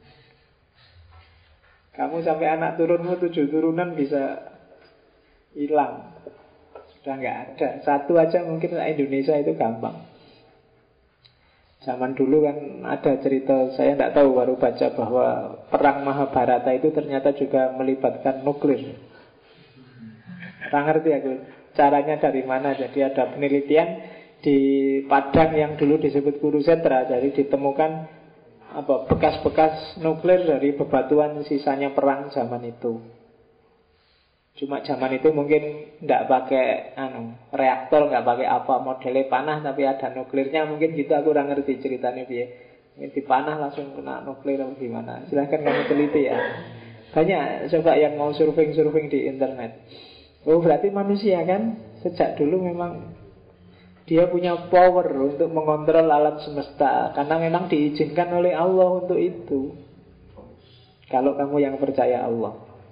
Kamu sampai anak turunmu 7 turunan bisa hilang. Sudah nggak ada. Satu aja mungkin Indonesia itu gampang. Zaman dulu kan ada cerita, saya tidak tahu, baru baca bahwa perang Mahabharata itu ternyata juga melibatkan nuklir. Nggak ngerti aku caranya dari mana. Jadi ada penelitian di Padang yang dulu disebut Kurukshetra. Jadi ditemukan bekas-bekas nuklir dari bebatuan sisanya perang zaman itu. Cuma zaman itu mungkin tidak pakai reaktor, nggak pakai apa modelnya panah, tapi ada nuklirnya mungkin gitu. Aku kurang ngerti ceritanya dia. Di panah langsung kena nuklir atau gimana. Silahkan kamu teliti ya. Banyak coba yang mau surfing di internet. Oh, berarti manusia kan sejak dulu memang dia punya power untuk mengontrol alam semesta, karena memang diizinkan oleh Allah untuk itu. Kalau kamu yang percaya Allah.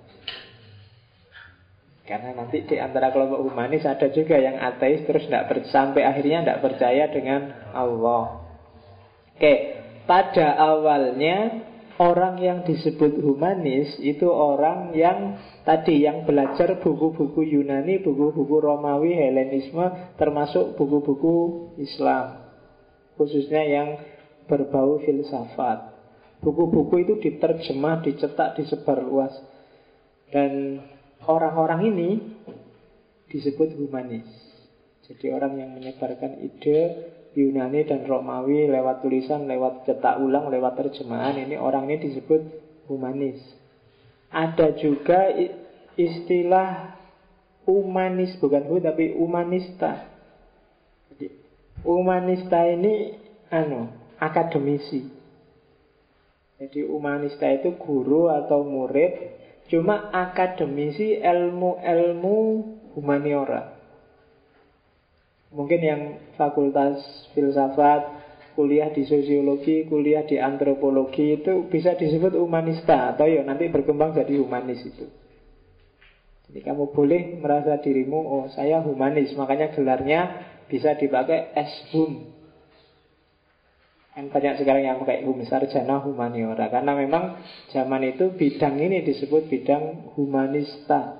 Karena nanti di antara kelompok humanis ada juga yang ateis terus sampai akhirnya tidak percaya dengan Allah. Oke, pada awalnya orang yang disebut humanis itu orang yang tadi yang belajar buku-buku Yunani, buku-buku Romawi, Helenisme, termasuk buku-buku Islam, khususnya yang berbau filsafat. Buku-buku itu diterjemah, dicetak, disebar luas. Dan orang-orang ini disebut humanis. Jadi orang yang menyebarkan ide Yunani dan Romawi lewat tulisan, lewat cetak ulang, lewat terjemahan, ini orang ini disebut humanis. Ada juga istilah humanis, bukan tapi humanista. Jadi, humanista ini akademisi. Jadi humanista itu guru atau murid, cuma akademisi ilmu-ilmu humaniora. Mungkin yang fakultas filsafat, kuliah di sosiologi, kuliah di antropologi itu bisa disebut humanista, atau ya nanti berkembang jadi humanis itu. Jadi kamu boleh merasa dirimu, oh saya humanis, makanya gelarnya bisa dipakai S.Hum. Kan banyak sekarang yang pakai hum, sarjana humaniora, karena memang zaman itu bidang ini disebut bidang humanista.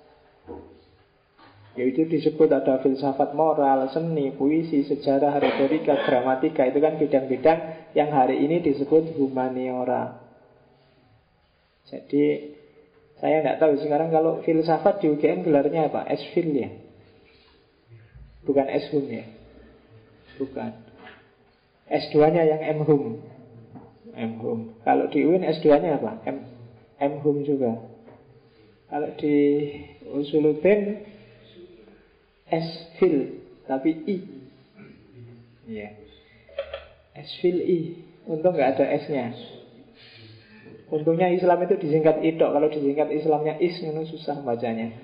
Yaitu disebut ada filsafat moral, seni, puisi, sejarah, retorika, gramatika. Itu kan bidang-bidang yang hari ini disebut humaniora. Jadi saya tidak tahu sekarang kalau filsafat di UGM gelarnya apa? S.Phil ya? Bukan S.Hum ya? Bukan. S2-nya yang M.Hum. M.Hum. Kalau di UIN S2-nya apa? M.Hum juga. Kalau di Usuluddin S.Phil, tapi I. Iya. S.Phil I. Untung nggak ada S-nya. Untungnya Islam itu disingkat I-tok. Kalau disingkat Islamnya Is, itu susah bacanya.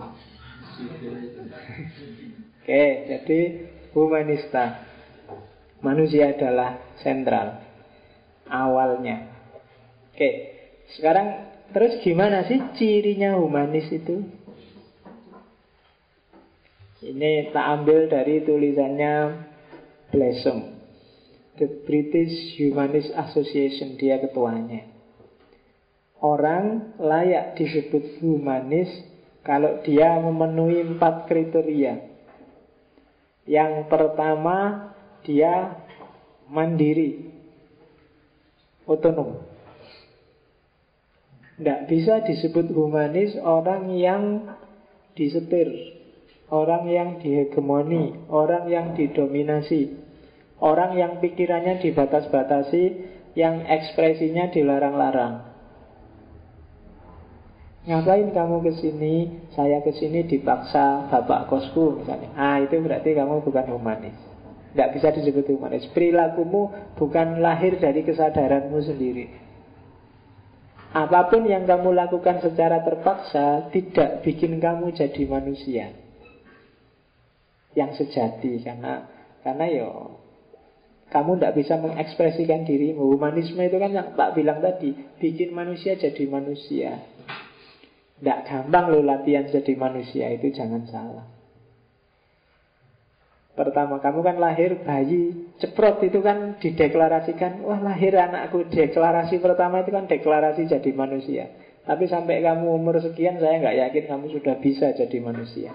Oke, jadi humanista. Manusia adalah sentral awalnya. Oke, sekarang terus gimana sih cirinya humanis itu? Ini tak ambil dari tulisannya Blessom, The British Humanist Association, dia ketuanya. Orang layak disebut humanis kalau dia memenuhi 4 kriteria. Yang pertama, dia mandiri, otonom. Tidak bisa disebut humanis orang yang disetir, orang yang dihegemoni, orang yang didominasi, orang yang pikirannya dibatas-batasi, yang ekspresinya dilarang-larang. Ngapain kamu kesini? Saya kesini dipaksa bapak kosku misalnya. Itu berarti kamu bukan humanis. Tidak bisa disebut humanis. Perilakumu bukan lahir dari kesadaranmu sendiri. Apapun yang kamu lakukan secara terpaksa tidak bikin kamu jadi manusia yang sejati. Karena kamu tidak bisa mengekspresikan dirimu. Humanisme itu kan yang tak bilang tadi, bikin manusia jadi manusia. Tidak gampang loh latihan jadi manusia, itu jangan salah. Pertama, kamu kan lahir bayi, ceprot itu kan dideklarasikan, wah lahir anakku. Deklarasi pertama itu kan deklarasi jadi manusia. Tapi sampai kamu umur sekian, saya nggak yakin kamu sudah bisa jadi manusia.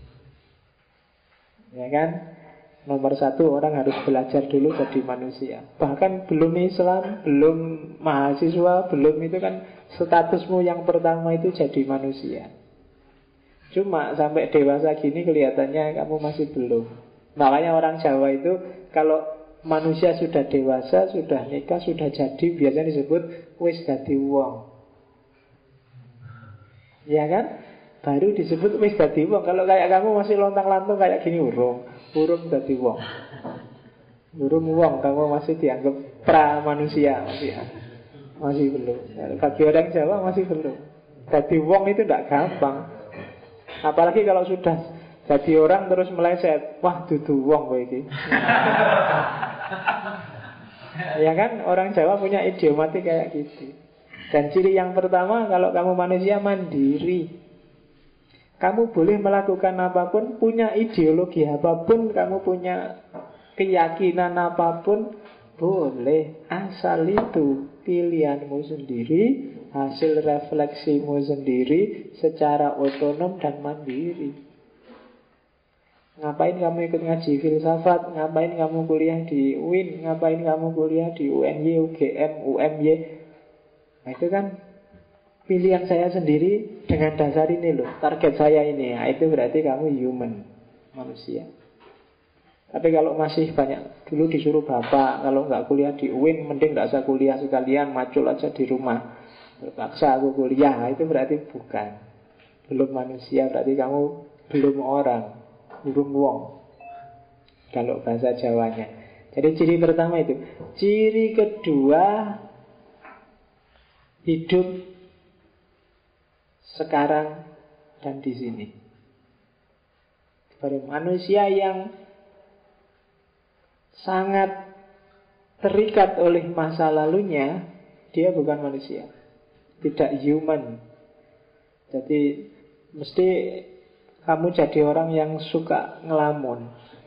Ya kan? Nomor 1, orang harus belajar dulu jadi manusia. Bahkan belum Islam, belum mahasiswa, belum itu kan statusmu yang pertama itu jadi manusia. Cuma sampai dewasa gini kelihatannya kamu masih belum. Makanya orang Jawa itu kalau manusia sudah dewasa, sudah nikah, sudah jadi, biasanya disebut wis dadi wong. Ya kan? Baru disebut wis dadi wong. Kalau kayak kamu masih lontang-lantung kayak gini, urung dadi wong. Urung wong, kamu masih dianggap pra manusia, masih belum. Bagi orang Jawa masih belum. Dadi wong itu tidak gampang. Apalagi kalau sudah jadi orang terus meleset, wah dudu wong kowe iki. Ya kan, orang Jawa punya idiomatik kayak gitu. Dan ciri yang pertama, kalau kamu manusia mandiri. Kamu boleh melakukan apapun, punya ideologi apapun, kamu punya keyakinan apapun, boleh. Asal itu pilihanmu sendiri, hasil refleksimu sendiri, secara otonom dan mandiri. Ngapain kamu ikut ngaji filsafat? Ngapain kamu kuliah di UIN? Ngapain kamu kuliah di UNY, UGM, UMY? Nah itu kan pilihan saya sendiri dengan dasar ini loh. Target saya ini. Nah, itu berarti kamu human, manusia. Tapi kalau masih banyak, dulu disuruh bapak, kalau nggak kuliah di UIN, mending nggak usah kuliah sekalian, macul aja di rumah. Terpaksa aku kuliah, itu berarti bukan. Belum manusia, berarti kamu belum orang. Burung wong, kalau bahasa Jawanya. Jadi ciri pertama itu. Ciri kedua, hidup sekarang dan di sini. Sebagai manusia yang sangat terikat oleh masa lalunya, dia bukan manusia, tidak human. Jadi mesti kamu jadi orang yang suka ngelamun.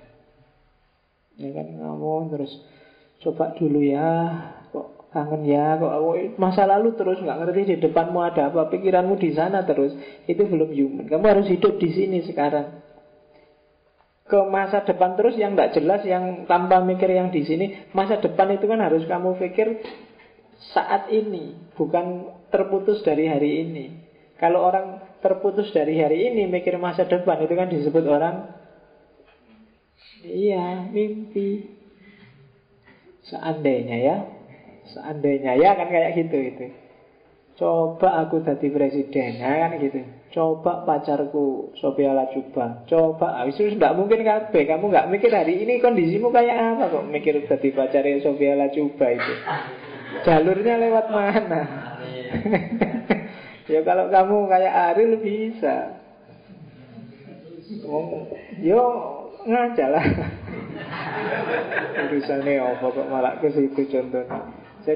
Ya kan, ngelamun terus. Coba dulu ya, kok kangen ya, kok masa lalu terus nggak ngerti di depanmu ada apa, pikiranmu di sana terus. Itu belum human. Kamu harus hidup di sini sekarang. Ke masa depan terus yang nggak jelas, yang tanpa mikir yang di sini. Masa depan itu kan harus kamu pikir saat ini, bukan terputus dari hari ini. Kalau orang terputus dari hari ini mikir masa depan, itu kan disebut orang iya, mimpi. Seandainya ya kan kayak gitu itu. Coba aku jadi presiden, ya kan gitu. Coba pacarku Sophia Latjuba. Coba, itu tidak mungkin kabeh. Kamu nggak mikir hari ini kondisimu kayak apa kok mikir jadi pacarnya Sophia Latjuba itu. Jalurnya lewat mana? Ya kalau kamu kayak Ariel bisa. Yo ngaca lah. Urusannya apa kok malah ke situ contohnya.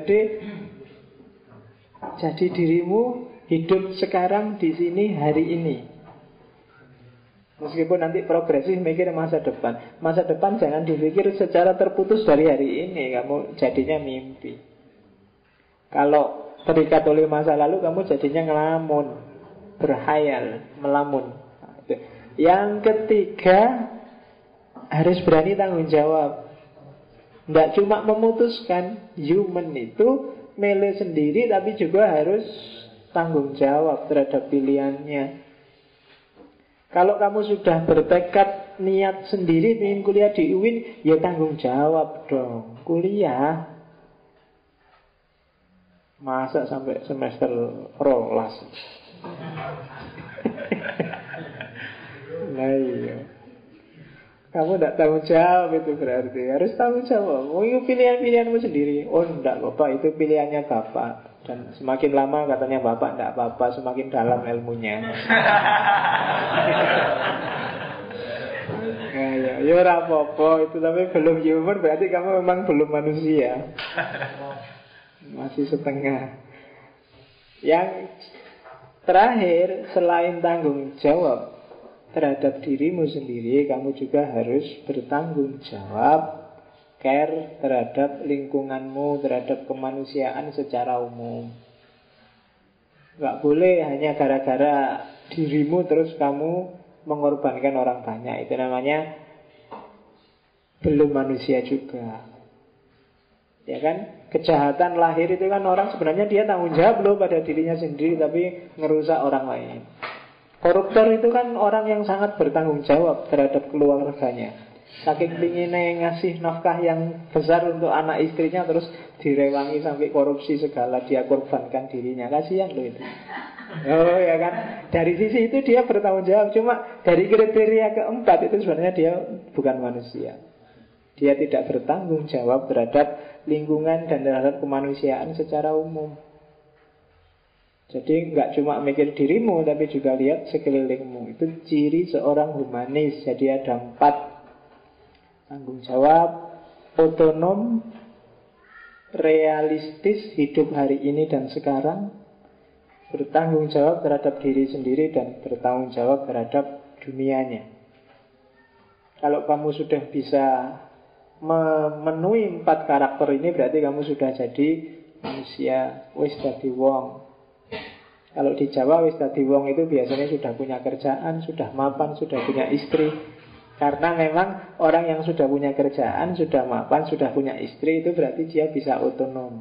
Jadi dirimu hidup sekarang di sini hari ini. Meskipun nanti progresif mikir masa depan. Masa depan jangan dipikir secara terputus dari hari ini. Kamu jadinya mimpi. Kalau terikat oleh masa lalu, kamu jadinya ngelamun, berhayal, melamun. Yang ketiga, harus berani tanggung jawab. Tidak cuma memutuskan. Human itu milih sendiri, tapi juga harus tanggung jawab terhadap pilihannya. Kalau kamu sudah bertekad niat sendiri ingin kuliah di UIN, ya tanggung jawab dong. Kuliah. Masa sampai semester rolas. Nah iya. Kamu tidak tanggung jawab itu berarti. Harus tanggung jawab. Oh itu pilihan-pilihanmu sendiri. Oh enggak bapak, itu pilihannya bapak. Dan semakin lama katanya bapak enggak apa-apa, semakin dalam ilmunya. Ya apa-apa itu, tapi belum human berarti kamu memang belum manusia. Masih setengah. Yang terakhir, selain tanggung jawab terhadap dirimu sendiri, kamu juga harus bertanggung jawab, care terhadap lingkunganmu, terhadap kemanusiaan secara umum. Gak boleh hanya gara-gara dirimu terus kamu mengorbankan orang banyak. Itu namanya belum manusia juga. Ya kan? Kejahatan lahir itu kan orang sebenarnya dia tanggung jawab loh pada dirinya sendiri, tapi ngerusak orang lain. Koruptor itu kan orang yang sangat bertanggung jawab terhadap keluarganya. Saking pinginnya ngasih nafkah yang besar untuk anak istrinya, terus direwangi sampai korupsi segala, dia korbankan dirinya. Kasihan loh itu. Oh ya kan. Dari sisi itu dia bertanggung jawab. Cuma dari kriteria keempat itu sebenarnya dia bukan manusia. Dia tidak bertanggung jawab terhadap lingkungan dan terhadap kemanusiaan secara umum. Jadi nggak cuma mikir dirimu, tapi juga lihat sekelilingmu. Itu ciri seorang humanis. Jadi ada 4: tanggung jawab, otonom, realistis, hidup hari ini dan sekarang, bertanggung jawab terhadap diri sendiri, dan bertanggung jawab terhadap dunianya. Kalau kamu sudah bisa memenuhi 4 karakter ini, berarti kamu sudah jadi manusia, wis dadi wong. Kalau di Jawa wis dadi wong itu biasanya sudah punya kerjaan, sudah mapan, sudah punya istri. Karena memang orang yang sudah punya kerjaan, sudah mapan, sudah punya istri, itu berarti dia bisa otonom.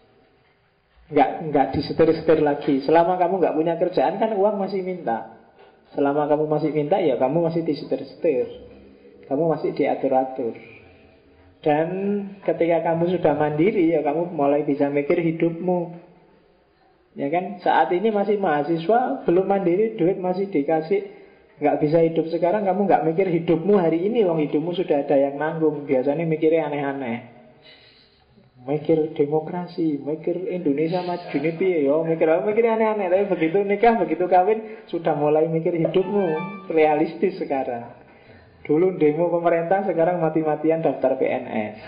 Nggak disetir-setir lagi. Selama kamu nggak punya kerjaan kan uang masih minta. Selama kamu masih minta, ya kamu masih disetir-setir, kamu masih diatur-atur. Dan ketika kamu sudah mandiri, ya kamu mulai bisa mikir hidupmu. Ya kan, saat ini masih mahasiswa, belum mandiri, duit masih dikasih, nggak bisa hidup sekarang, kamu nggak mikir hidupmu hari ini, wong hidupmu sudah ada yang nanggung. Biasanya mikirnya aneh-aneh, mikir demokrasi, mikir Indonesia maju ini piye, yo mikir aneh-aneh. Tapi begitu nikah, begitu kawin, sudah mulai mikir hidupmu, realistis sekarang. Dulu demo pemerintah, sekarang mati-matian daftar PNS.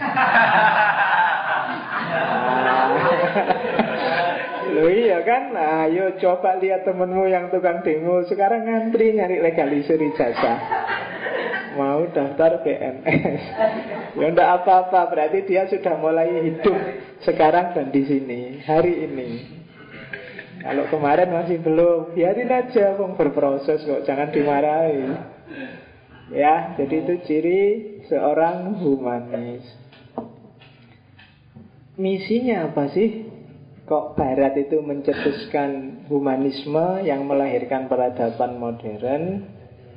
Loh iya kan, nah, ayo coba lihat temenmu yang tukang demo sekarang ngantri nyari legalisir ijazah, mau daftar PNS. Ya enggak apa-apa, berarti dia sudah mulai hidup sekarang dan di sini, hari ini. Kalau kemarin masih belum, biarin aja, wong berproses kok, jangan dimarahi. Ya, jadi itu ciri seorang humanis. Misinya apa sih? Kok Barat itu mencetuskan humanisme yang melahirkan peradaban modern?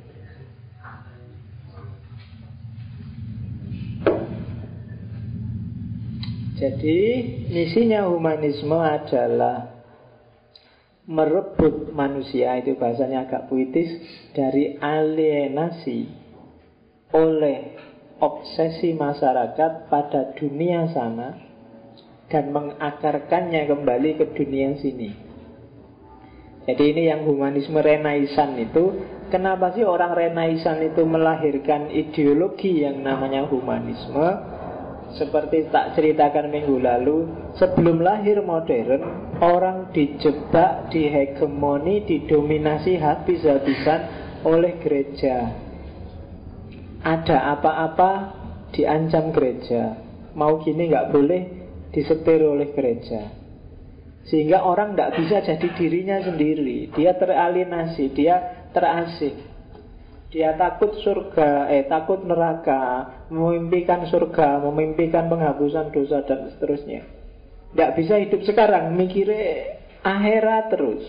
Jadi misinya humanisme adalah merebut manusia, itu bahasanya agak puitis, dari alienasi oleh obsesi masyarakat pada dunia sana dan mengakarkannya kembali ke dunia sini. Jadi ini yang humanisme Renaisan itu. Kenapa sih orang Renaisan itu melahirkan ideologi yang namanya humanisme? Seperti tak ceritakan minggu lalu, sebelum lahir modern, orang dijebak, dihegemoni, didominasi habis-habisan oleh gereja. Ada apa-apa diancam gereja, mau gini nggak boleh, disetir oleh gereja. Sehingga orang tidak bisa jadi dirinya sendiri. Dia teralienasi, dia terasing. Dia takut surga, takut neraka, memimpikan surga, memimpikan penghapusan dosa dan seterusnya. Tidak bisa hidup sekarang, mikirnya akhirat terus.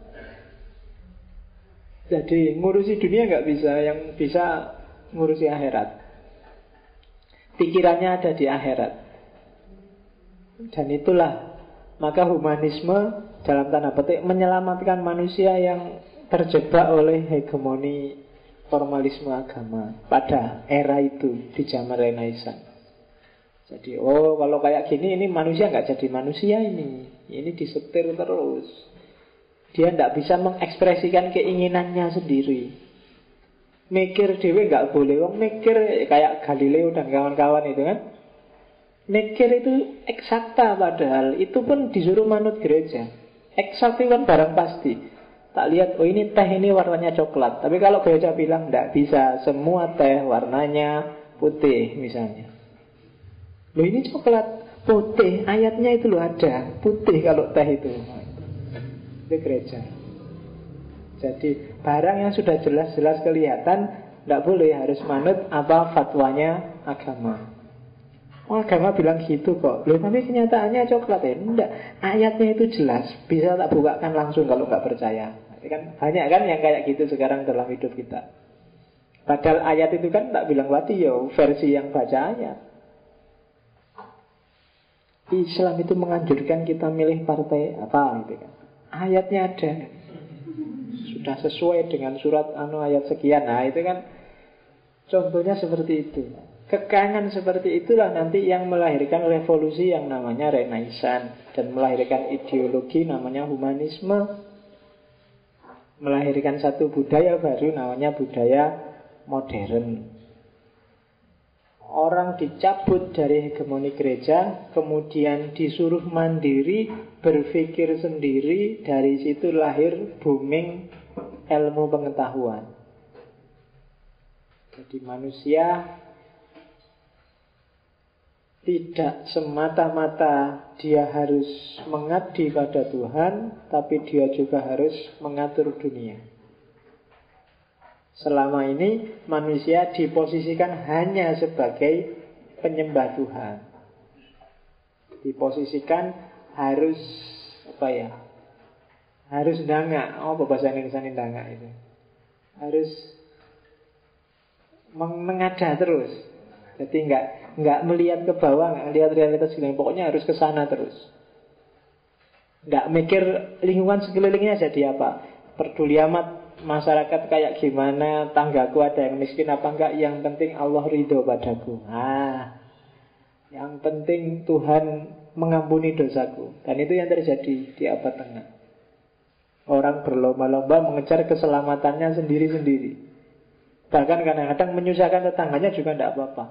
Jadi ngurusi dunia nggak bisa, yang bisa ngurusi akhirat. Pikirannya ada di akhirat. Dan itulah maka humanisme dalam tanda petik menyelamatkan manusia yang terjebak oleh hegemoni formalisme agama pada era itu di zaman Renaisan. Jadi kalau kayak gini ini manusia nggak jadi manusia ini disetir terus. Dia tidak bisa mengekspresikan keinginannya sendiri. Mikir dewe nggak boleh, mikir kayak Galileo dan kawan-kawan itu kan. Mikir itu eksakta, padahal itu pun disuruh manut gereja. Eksak itu kan barang pasti. Tak lihat, ini teh ini warnanya coklat. Tapi kalau gereja bilang tidak bisa, semua teh warnanya putih misalnya. Loh ini coklat putih, ayatnya itu loh ada putih kalau teh itu. Itu gereja. Jadi barang yang sudah jelas-jelas kelihatan tidak boleh, harus manut apa fatwanya agama. Agama bilang gitu kok. Loh tapi kenyataannya coklat ya. Enggak, ayatnya itu jelas. Bisa tak bukakan langsung kalau nggak percaya. Kan banyak kan yang kayak gitu sekarang dalam hidup kita. Padahal ayat itu kan tak bilang berarti ya versi yang baca ayat. Islam itu menganjurkan kita milih partai apa gitu kan. Ayatnya ada. Sudah sesuai dengan surat ayat sekian. Nah itu kan contohnya seperti itu. Kekangan seperti itulah nanti yang melahirkan revolusi yang namanya Renaissance, dan melahirkan ideologi namanya humanisme, melahirkan satu budaya baru namanya budaya modern. Orang dicabut dari hegemoni gereja, kemudian disuruh mandiri, berpikir sendiri. Dari situ lahir booming ilmu pengetahuan. Jadi manusia tidak semata-mata dia harus mengabdi pada Tuhan, tapi dia juga harus mengatur dunia. Selama ini manusia diposisikan hanya sebagai penyembah Tuhan. Diposisikan harus harus danga. Oh, bahasa Indonesia ini danga itu. Harus mengada terus. Jadi nggak melihat ke bawah, nggak melihat realitas sekeliling. Pokoknya harus ke sana terus. Nggak mikir lingkungan sekelilingnya jadi apa. Peduli amat masyarakat kayak gimana, tanggaku ada yang miskin apa enggak, yang penting Allah ridho padaku. Yang penting Tuhan mengampuni dosaku. Dan itu yang terjadi di abad tengah. Orang berlomba-lomba mengejar keselamatannya sendiri-sendiri. Bahkan kadang-kadang menyusahkan tetangganya juga tidak apa-apa.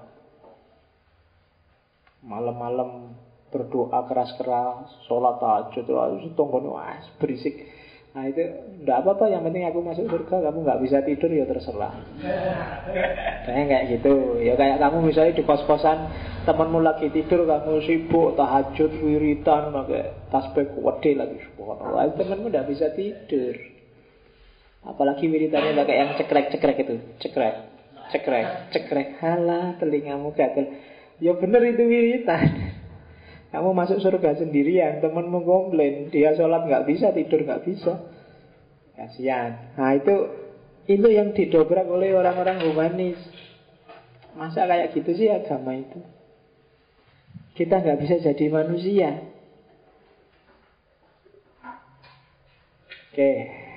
Malam-malam berdoa keras-keras, sholat tahajud, berisik. Nah itu enggak apa-apa, yang penting aku masuk surga, kamu nggak bisa tidur ya terserah. Kayak gitu. Ya kayak kamu misalnya di kos-kosan, temanmu lagi tidur, kamu sibuk tahajud, wiritan, pakai tasbih gede lagi, subhanallah, temanmu nggak bisa tidur. Apalagi wiritannya pakai yang cekrek-cekrek itu, cekrek. Halah, telingamu gatel. Ya bener itu wiritan. Kamu masuk surga sendirian, temanmu komplain, dia sholat nggak bisa, tidur nggak bisa. Kasihan. Nah itu yang didobrak oleh orang-orang humanis. Masa kayak gitu sih agama itu? Kita nggak bisa jadi manusia. Oke.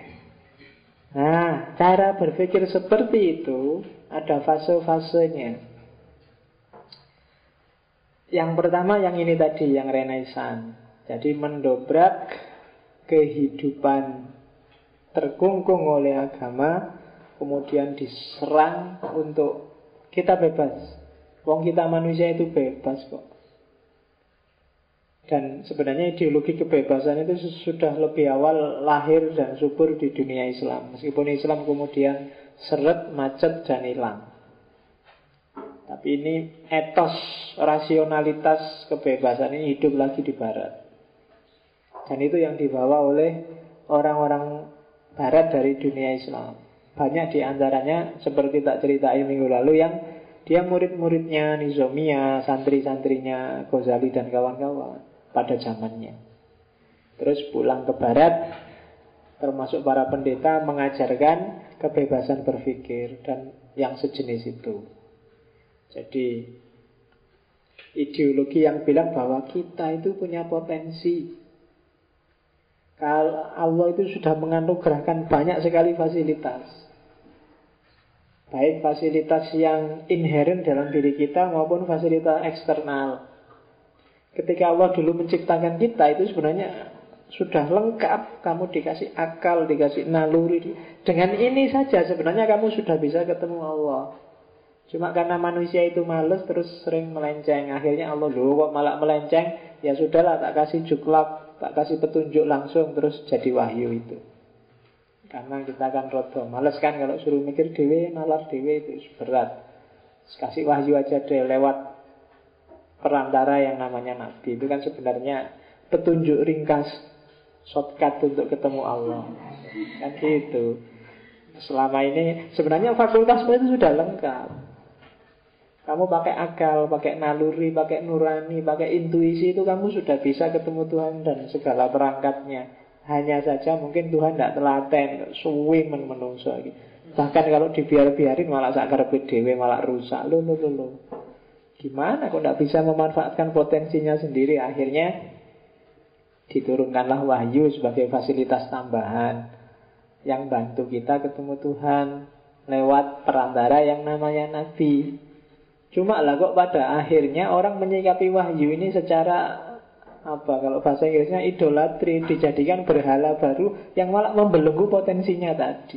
Nah, cara berpikir seperti itu ada fase-fasenya. Yang pertama yang ini tadi, yang Renaissance. Jadi mendobrak kehidupan terkungkung oleh agama, kemudian diserang untuk kita bebas. Wong kita manusia itu bebas kok. Dan sebenarnya ideologi kebebasan itu sudah lebih awal lahir dan subur di dunia Islam. Meskipun Islam kemudian seret, macet, dan hilang. Tapi ini etos rasionalitas kebebasan ini hidup lagi di Barat. Dan itu yang dibawa oleh orang-orang Barat dari dunia Islam. Banyak di antaranya seperti tak ceritain minggu lalu, yang dia murid-muridnya Nizamiyah, santri-santrinya Ghazali dan kawan-kawan pada zamannya. Terus pulang ke Barat, termasuk para pendeta, mengajarkan kebebasan berpikir dan yang sejenis itu. Jadi ideologi yang bilang bahwa kita itu punya potensi. Kalau Allah itu sudah menganugerahkan banyak sekali fasilitas. Baik fasilitas yang inherent dalam diri kita maupun fasilitas eksternal. Ketika Allah dulu menciptakan kita, itu sebenarnya sudah lengkap. Kamu dikasih akal, dikasih naluri. Dengan ini saja sebenarnya kamu sudah bisa ketemu Allah. Cuma karena manusia itu males, terus sering melenceng. Akhirnya Allah, kok malah melenceng. Ya sudahlah, tak kasih juklak, tak kasih petunjuk langsung, terus jadi wahyu itu. Karena kita kan rodo males kan, kalau suruh mikir dewe, nalar dewe itu berat. Terus kasih wahyu aja deh lewat perantara yang namanya Nabi. Itu kan sebenarnya petunjuk ringkas, shortcut untuk ketemu Allah. Kan gitu. Selama ini sebenarnya fakultasmu itu sudah lengkap. Kamu pakai akal, pakai naluri, pakai nurani, pakai intuisi, itu kamu sudah bisa ketemu Tuhan dan segala perangkatnya. Hanya saja mungkin Tuhan tidak telaten, suwi menungso. Bahkan kalau dibiar-biarin malah sakar dewe, malah rusak. Loh. Gimana kok tidak bisa memanfaatkan potensinya sendiri? Akhirnya diturunkanlah wahyu sebagai fasilitas tambahan yang bantu kita ketemu Tuhan lewat perantara yang namanya Nabi. Cuma lah kok pada akhirnya orang menyikapi wahyu ini secara apa, kalau bahasa Inggrisnya idolatri, dijadikan berhala baru yang malah membelenggu potensinya tadi.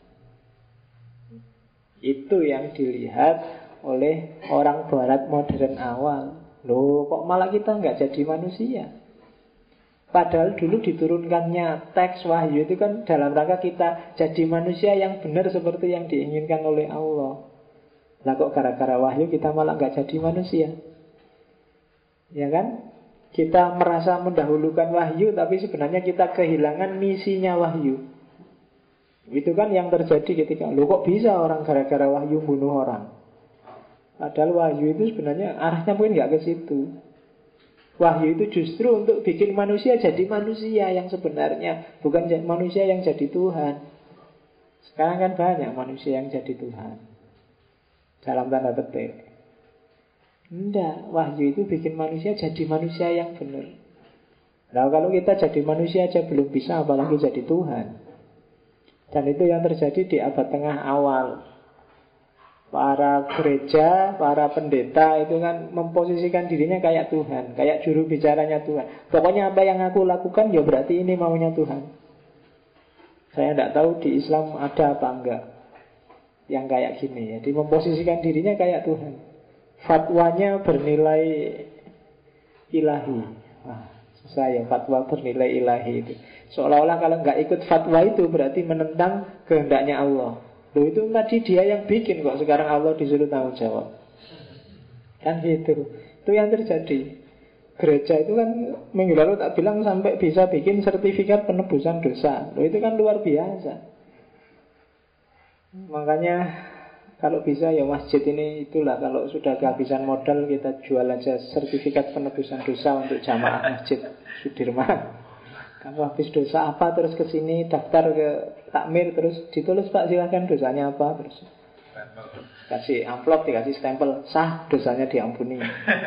Itu yang dilihat oleh orang barat modern awal. Loh, kok malah kita nggak jadi manusia? Padahal dulu diturunkannya teks wahyu itu kan dalam rangka kita jadi manusia yang benar seperti yang diinginkan oleh Allah. Lah kok gara-gara wahyu kita malah nggak jadi manusia? Ya kan? Kita merasa mendahulukan wahyu, tapi sebenarnya kita kehilangan misinya wahyu. Itu kan yang terjadi ketika, loh kok bisa orang gara-gara wahyu bunuh orang? Padahal wahyu itu sebenarnya arahnya mungkin nggak ke situ. Wahyu itu justru untuk bikin manusia jadi manusia yang sebenarnya, bukan manusia yang jadi Tuhan. Sekarang kan banyak manusia yang jadi Tuhan, dalam tanda petik. Enggak, wahyu itu bikin manusia jadi manusia yang benar. Nah, kalau kita jadi manusia aja belum bisa, apalagi jadi Tuhan. Dan itu yang terjadi di abad tengah awal. Para gereja, para pendeta itu kan memposisikan dirinya kayak Tuhan, kayak juru bicaranya Tuhan. Pokoknya apa yang aku lakukan ya berarti ini maunya Tuhan. Saya tidak tahu di Islam ada apa enggak yang kayak gini. Jadi memposisikan dirinya kayak Tuhan. Fatwanya bernilai ilahi. Wah, susah ya fatwa bernilai ilahi itu. Seolah-olah kalau nggak ikut fatwa itu berarti menentang kehendaknya Allah. Loh, itu tadi dia yang bikin kok, sekarang Allah disuruh tanggung jawab. Kan gitu. Itu yang terjadi. Gereja itu kan minggu lalu tak bilang sampai bisa bikin sertifikat penebusan dosa. Loh, itu kan luar biasa. Makanya kalau bisa ya masjid ini itulah, kalau sudah kehabisan modal kita jual aja sertifikat penebusan dosa untuk jamaah masjid Sudirman. Kamu habis dosa apa terus ke sini daftar ke takmir, terus ditulis Pak silakan dosanya apa, terus kasih amplop, dikasih stempel sah, dosanya diampuni.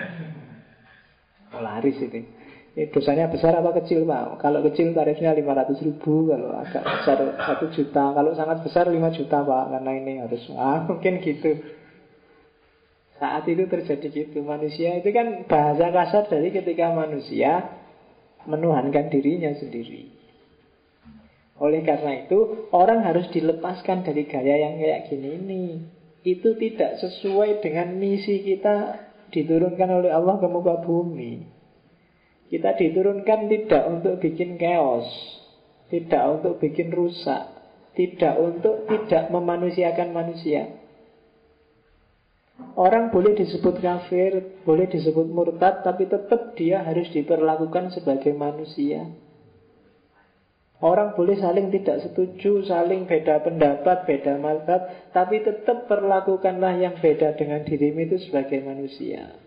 Laris itu. Ini dosanya besar apa kecil Pak? Kalau kecil tarifnya 500.000, kalau agak besar 1 juta, kalau sangat besar 5 juta Pak, karena ini harus mungkin gitu. Saat itu terjadi gitu. Manusia itu kan bahasa kasar dari ketika manusia menuhankan dirinya sendiri. Oleh karena itu orang harus dilepaskan dari gaya yang kayak gini ini. Itu tidak sesuai dengan misi kita diturunkan oleh Allah ke muka bumi. Kita diturunkan tidak untuk bikin chaos, tidak untuk bikin rusak, tidak untuk tidak memanusiakan manusia. Orang boleh disebut kafir, boleh disebut murtad, tapi tetap dia harus diperlakukan sebagai manusia. Orang boleh saling tidak setuju, saling beda pendapat, beda mazhab, tapi tetap perlakukanlah yang beda dengan dirimu itu sebagai manusia.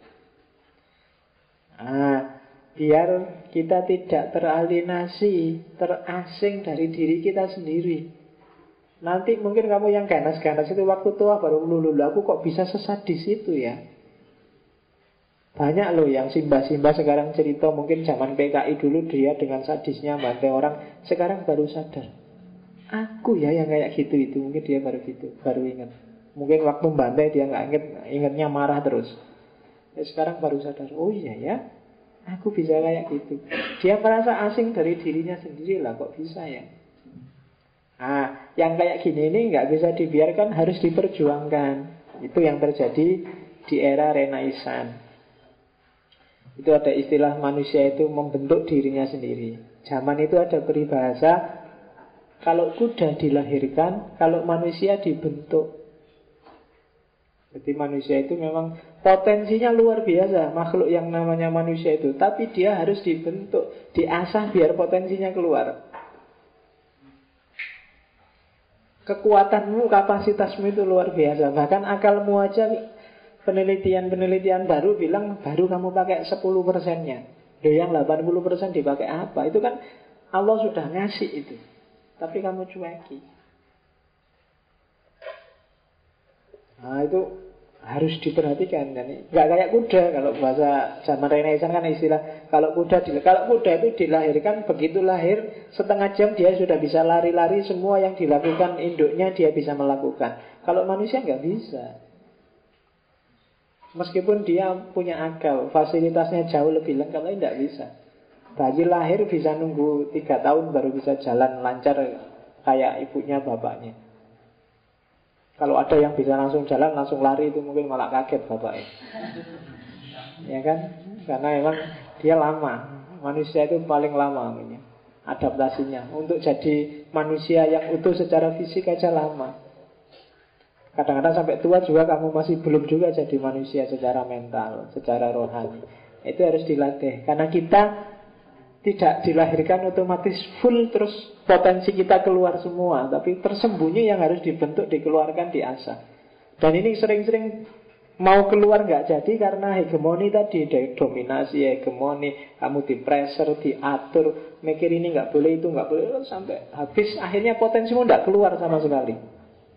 Biar kita tidak teralienasi, terasing dari diri kita sendiri. Nanti mungkin kamu yang ganas-ganas itu waktu tua baru lulu, aku kok bisa sesat di situ ya. Banyak loh yang simbah-simbah sekarang cerita, mungkin zaman PKI dulu dia dengan sadisnya bantai orang, sekarang baru sadar. Aku ya yang kayak gitu itu, mungkin dia baru gitu, baru ingat. Mungkin waktu bantai dia nggak ingatnya marah terus. Ya, sekarang baru sadar, oh iya ya, aku bisa kayak gitu. Dia merasa asing dari dirinya sendiri lah, kok bisa ya. Yang kayak gini ini nggak bisa dibiarkan, harus diperjuangkan. Itu yang terjadi di era Renaissance. Itu ada istilah manusia itu membentuk dirinya sendiri. Zaman itu ada peribahasa, kalau kuda dilahirkan, kalau manusia dibentuk. Jadi manusia itu memang potensinya luar biasa, makhluk yang namanya manusia itu. Tapi dia harus dibentuk, diasah biar potensinya keluar. Kekuatanmu, kapasitasmu itu luar biasa. Bahkan akalmu aja, penelitian-penelitian baru bilang baru kamu pakai 10%-nya. Yang 80% dipakai apa? Itu kan Allah sudah ngasih itu, tapi kamu cueki. Itu harus diperhatikan. Nggak kayak kuda. Kalau bahasa zaman Renaissance kan istilah, kalau kuda itu dilahirkan, begitu lahir setengah jam dia sudah bisa lari-lari, semua yang dilakukan induknya dia bisa melakukan. Kalau manusia nggak bisa. Meskipun dia punya akal, fasilitasnya jauh lebih lengkap, tapi tidak bisa. Bayi lahir bisa nunggu 3 tahun baru bisa jalan lancar kayak ibunya, bapaknya. Kalau ada yang bisa langsung jalan, langsung lari, itu mungkin malah kaget bapaknya. Ya kan? Karena memang dia lama. Manusia itu paling lama adaptasinya. Untuk jadi manusia yang utuh secara fisik aja lama. Kadang-kadang sampai tua juga kamu masih belum juga jadi manusia secara mental, secara rohani. Itu harus dilatih. Karena kita tidak dilahirkan otomatis full terus potensi kita keluar semua, tapi tersembunyi yang harus dibentuk, dikeluarkan, diasah. Dan ini sering-sering mau keluar nggak jadi karena hegemoni tadi, dominasi hegemoni, kamu dipressure, diatur, mikir ini nggak boleh, itu nggak boleh, sampai habis akhirnya potensimu nggak keluar sama sekali.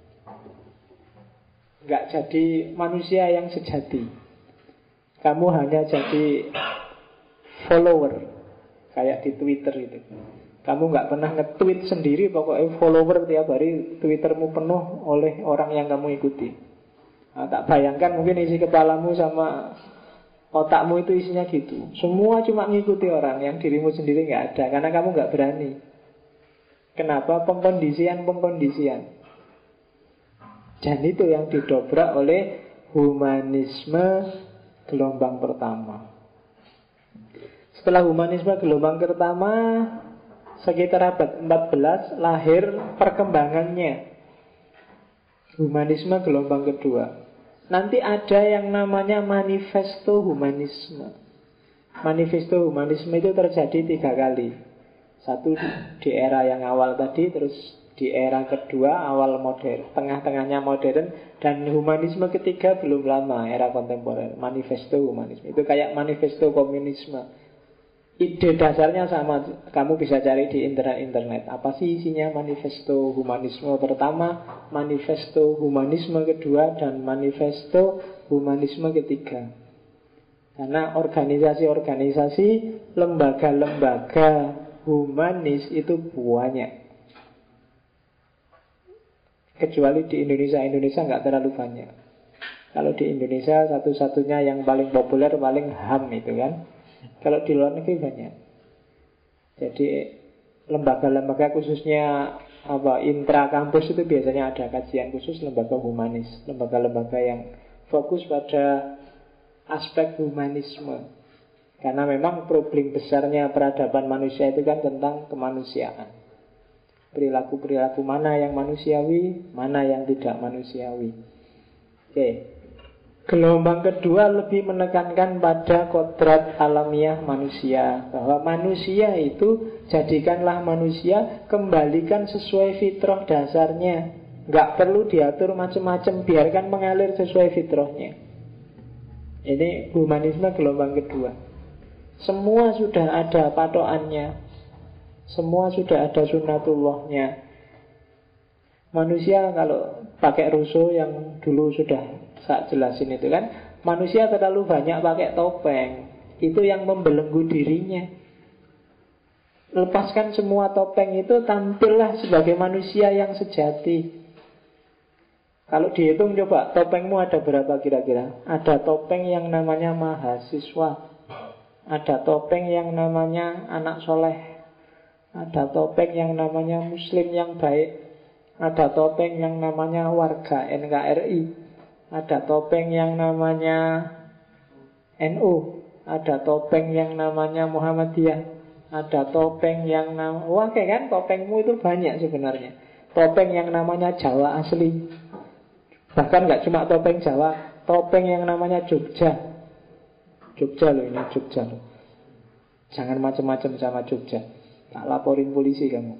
Nggak jadi manusia yang sejati. Kamu hanya jadi follower, kayak di Twitter itu. Kamu nggak pernah nge-tweet sendiri, pokoknya follower tiap hari Twittermu penuh oleh orang yang kamu ikuti. Nah, tak bayangkan mungkin isi kepalamu sama otakmu itu isinya gitu. Semua cuma ngikuti orang, yang dirimu sendiri nggak ada, karena kamu nggak berani. Kenapa? Pengkondisian. Dan itu yang didobrak oleh humanisme gelombang pertama. Setelah humanisme gelombang pertama, sekitar abad 14 lahir perkembangannya humanisme gelombang kedua. Nanti ada yang namanya manifesto humanisme. Manifesto humanisme itu terjadi 3 kali. Satu di era yang awal tadi, terus di era kedua awal modern, tengah-tengahnya modern, dan humanisme ketiga belum lama, era kontemporer. Manifesto humanisme itu kayak manifesto komunisme. Ide dasarnya sama, kamu bisa cari di internet. Apa sih isinya manifesto humanisme pertama, manifesto humanisme kedua, dan manifesto humanisme ketiga. Karena organisasi-organisasi, lembaga-lembaga humanis itu banyak. Kecuali di Indonesia nggak terlalu banyak. Kalau di Indonesia satu-satunya yang paling populer paling HAM itu kan. Kalau di luar negeri banyak. Jadi lembaga-lembaga khususnya intra kampus itu biasanya ada kajian khusus lembaga humanis, lembaga-lembaga yang fokus pada aspek humanisme. Karena memang problem besarnya peradaban manusia itu kan tentang kemanusiaan. Perilaku-perilaku mana yang manusiawi, mana yang tidak manusiawi. Oke. Gelombang kedua lebih menekankan pada kodrat alamiah manusia. Bahwa manusia itu, jadikanlah manusia, kembalikan sesuai fitrah dasarnya. Nggak perlu diatur macam-macam, biarkan mengalir sesuai fitrahnya. Ini humanisme gelombang kedua. Semua sudah ada patokannya, semua sudah ada sunnatullahnya. Manusia kalau pakai Rousseau yang dulu sudah saya jelasin itu kan, manusia terlalu banyak pakai topeng. Itu yang membelenggu dirinya. Lepaskan semua topeng itu, tampillah sebagai manusia yang sejati. Kalau dihitung coba, topengmu ada berapa kira-kira? Ada topeng yang namanya mahasiswa, ada topeng yang namanya anak soleh, ada topeng yang namanya muslim yang baik, ada topeng yang namanya warga NKRI, ada topeng yang namanya NU, ada topeng yang namanya Muhammadiyah, ada topeng yang namanya, wah kayak kan topengmu itu banyak sebenarnya. Topeng yang namanya Jawa asli, bahkan gak cuma topeng Jawa, topeng yang namanya Jogja. Jogja loh, ini Jogja loh. Jangan macam-macam sama Jogja, tak laporin polisi kamu.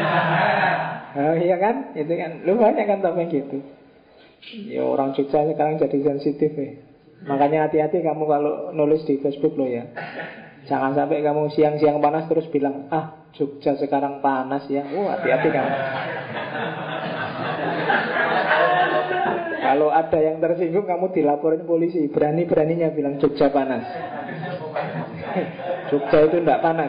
Oh iya kan, itu kan, lu banyak kan topeng gitu. Ya orang Jogja sekarang jadi sensitif ya. Makanya hati-hati kamu kalau nulis di Facebook lo ya. Jangan sampai kamu siang-siang panas terus bilang, ah Jogja sekarang panas ya. Hati-hati kamu. Kalau ada yang tersinggung, kamu dilaporin polisi. Berani-beraninya bilang Jogja panas. Jogja itu tidak panas.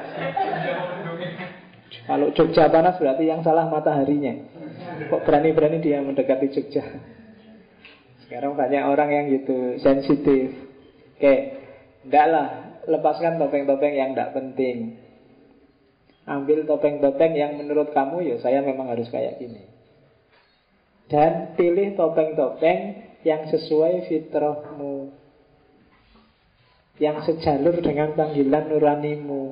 Kalau Jogja panas berarti yang salah mataharinya. Kok berani-berani dia mendekati Jogja. Sekarang banyak orang yang gitu, sensitif. Oke, enggak lah, lepaskan topeng-topeng yang enggak penting. Ambil topeng-topeng yang menurut kamu, ya saya memang harus kayak gini. Dan pilih topeng-topeng yang sesuai fitrahmu, yang sejalur dengan panggilan nuranimu.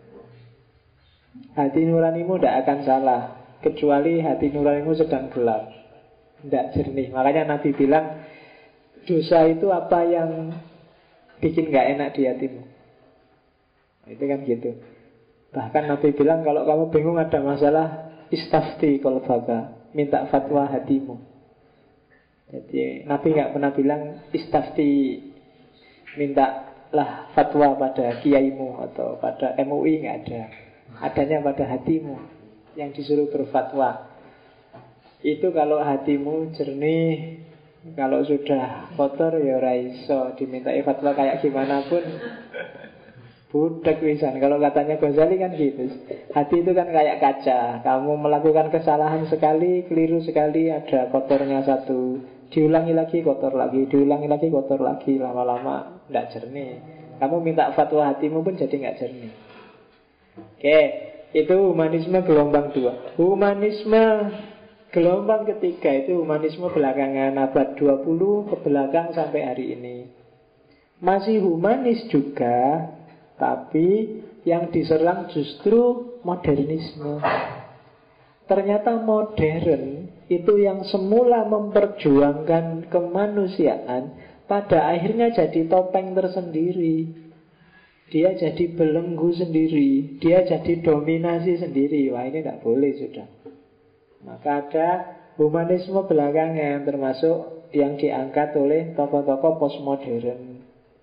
Hati nuranimu tidak akan salah, kecuali hati nuranimu sedang gelap, tidak jernih. Makanya Nabi bilang, dosa itu apa yang bikin gak enak di hatimu. Itu kan gitu. Bahkan Nabi bilang, kalau kamu bingung ada masalah, istafti qalbaka, minta fatwa hatimu. Jadi Nabi gak pernah bilang istafti, mintalah fatwa pada kiaimu atau pada MUI, gak ada. Adanya pada hatimu yang disuruh berfatwa. Itu kalau hatimu jernih. Kalau sudah kotor ya raiso dimintai fatwa kayak gimana pun budak wisan. Kalau katanya Ghazali kan gitu. Hati itu kan kayak kaca. Kamu melakukan kesalahan sekali, keliru sekali, ada kotornya satu, diulangi lagi kotor lagi, diulangi lagi kotor lagi. Lama-lama tidak jernih. Kamu minta fatwa hatimu pun jadi nggak jernih. Oke, itu humanisme gelombang 2. Humanisme gelombang ketiga itu humanisme belakangan abad 20 ke belakang sampai hari ini. Masih humanis juga, tapi yang diserang justru modernisme. Ternyata modern itu yang semula memperjuangkan kemanusiaan, pada akhirnya jadi topeng tersendiri. Dia jadi belenggu sendiri, dia jadi dominasi sendiri. Wah, ini tidak boleh sudah. Maka ada humanisme belakangan, termasuk yang diangkat oleh tokoh-tokoh postmodern.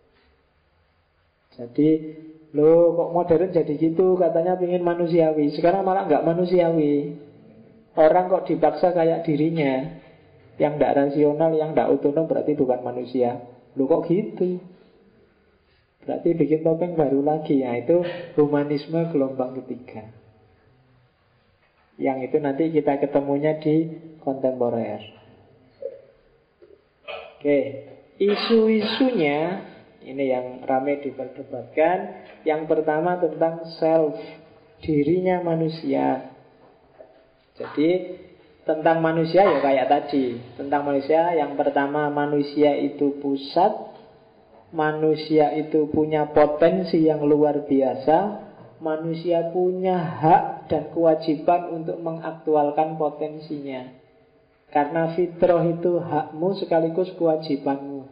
Jadi, loh kok modern jadi gitu, katanya pengen manusiawi. Sekarang malah nggak manusiawi. Orang kok dipaksa kayak dirinya, yang tidak rasional, yang tidak otonom, berarti bukan manusia. Loh kok gitu? Berarti bikin topeng baru lagi. Nah, itu humanisme gelombang ketiga. Yang itu nanti kita ketemunya di kontemporer. Oke, isu-isunya ini yang ramai diperdebatkan. Yang pertama tentang self, dirinya manusia. Jadi tentang manusia ya kayak tadi. Tentang manusia, yang pertama manusia itu pusat, manusia itu punya potensi yang luar biasa, manusia punya hak dan kewajiban untuk mengaktualkan potensinya. Karena fitrah itu hakmu sekaligus kewajibanmu.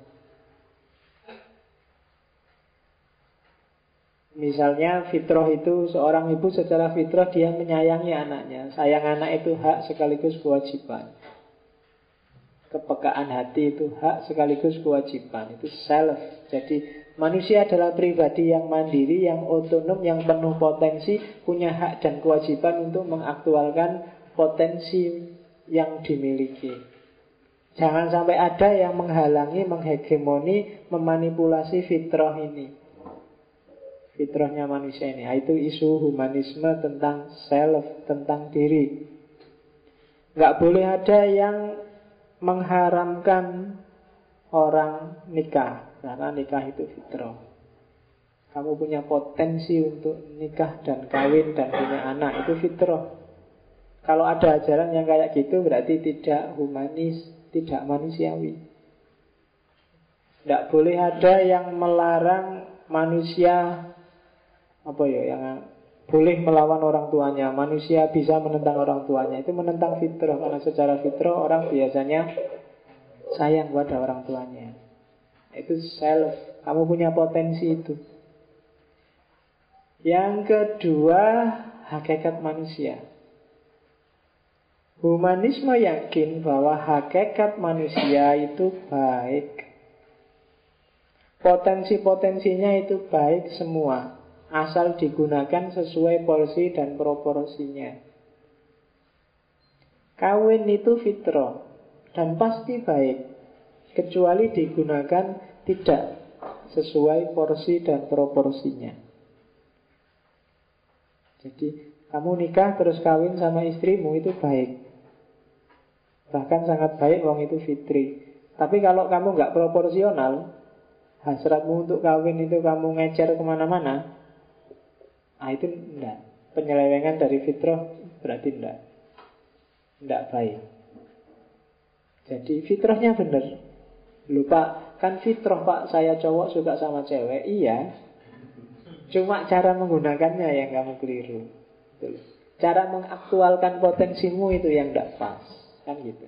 Misalnya fitrah itu, seorang ibu secara fitrah dia menyayangi anaknya. Sayang anak itu hak sekaligus kewajiban. Kepekaan hati itu hak sekaligus kewajiban. Itu self. Jadi manusia adalah pribadi yang mandiri, yang otonom, yang penuh potensi, punya hak dan kewajiban untuk mengaktualkan potensi yang dimiliki. Jangan sampai ada yang menghalangi, menghegemoni, memanipulasi fitrah ini, fitrahnya manusia ini. Itu isu humanisme tentang self, tentang diri. Nggak boleh ada yang mengharamkan orang nikah, karena nikah itu fitrah. Kamu punya potensi untuk nikah dan kawin dan punya anak, itu fitrah. Kalau ada ajaran yang kayak gitu berarti tidak humanis, tidak manusiawi. Tidak boleh ada yang melarang manusia yang boleh melawan orang tuanya. Manusia bisa menentang orang tuanya. Itu menentang fitrah. Karena secara fitrah orang biasanya sayang pada orang tuanya. Itu self. Kamu punya potensi itu. Yang kedua, hakikat manusia. Humanisme yakin bahwa hakikat manusia itu baik. Potensi-potensinya itu baik semua, asal digunakan sesuai porsi dan proporsinya. Kawin itu fitrah dan pasti baik, kecuali digunakan tidak sesuai porsi dan proporsinya. Jadi kamu nikah terus kawin sama istrimu itu baik, bahkan sangat baik, wong itu fitri. Tapi kalau kamu nggak proporsional, hasratmu untuk kawin itu kamu ngecer kemana-mana, itu enggak. Penyelewengan dari fitrah berarti enggak baik. Jadi fitrahnya benar. Lupa, kan fitrah Pak, saya cowok suka sama cewek. Iya, cuma cara menggunakannya yang kamu keliru. Betul. Cara mengaktualkan potensimu itu yang enggak pas. Kan gitu.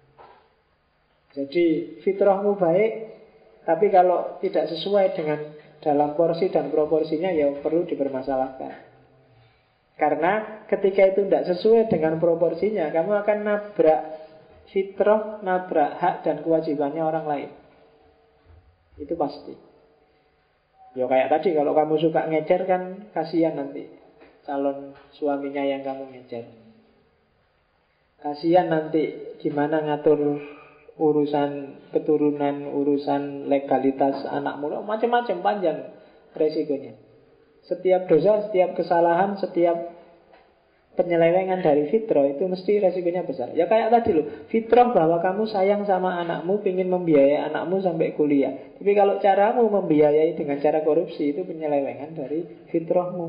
Jadi fitrahmu baik, tapi kalau tidak sesuai dengan dalam porsi dan proporsinya, ya perlu dipermasalahkan. Karena ketika itu tidak sesuai dengan proporsinya, kamu akan nabrak fitrah, nabrak hak dan kewajibannya orang lain. Itu pasti. Ya kayak tadi, kalau kamu suka ngecer kan kasihan nanti calon suaminya yang kamu ngecer. Kasihan nanti gimana ngatur urusan keturunan, urusan legalitas anakmu, macam-macam panjang resikonya. Setiap dosa, setiap kesalahan, setiap penyelewengan dari fitrah itu mesti resikonya besar. Ya kayak tadi loh, fitrah bahwa kamu sayang sama anakmu, ingin membiayai anakmu sampai kuliah. Tapi kalau caramu membiayai dengan cara korupsi, itu penyelewengan dari fitrahmu.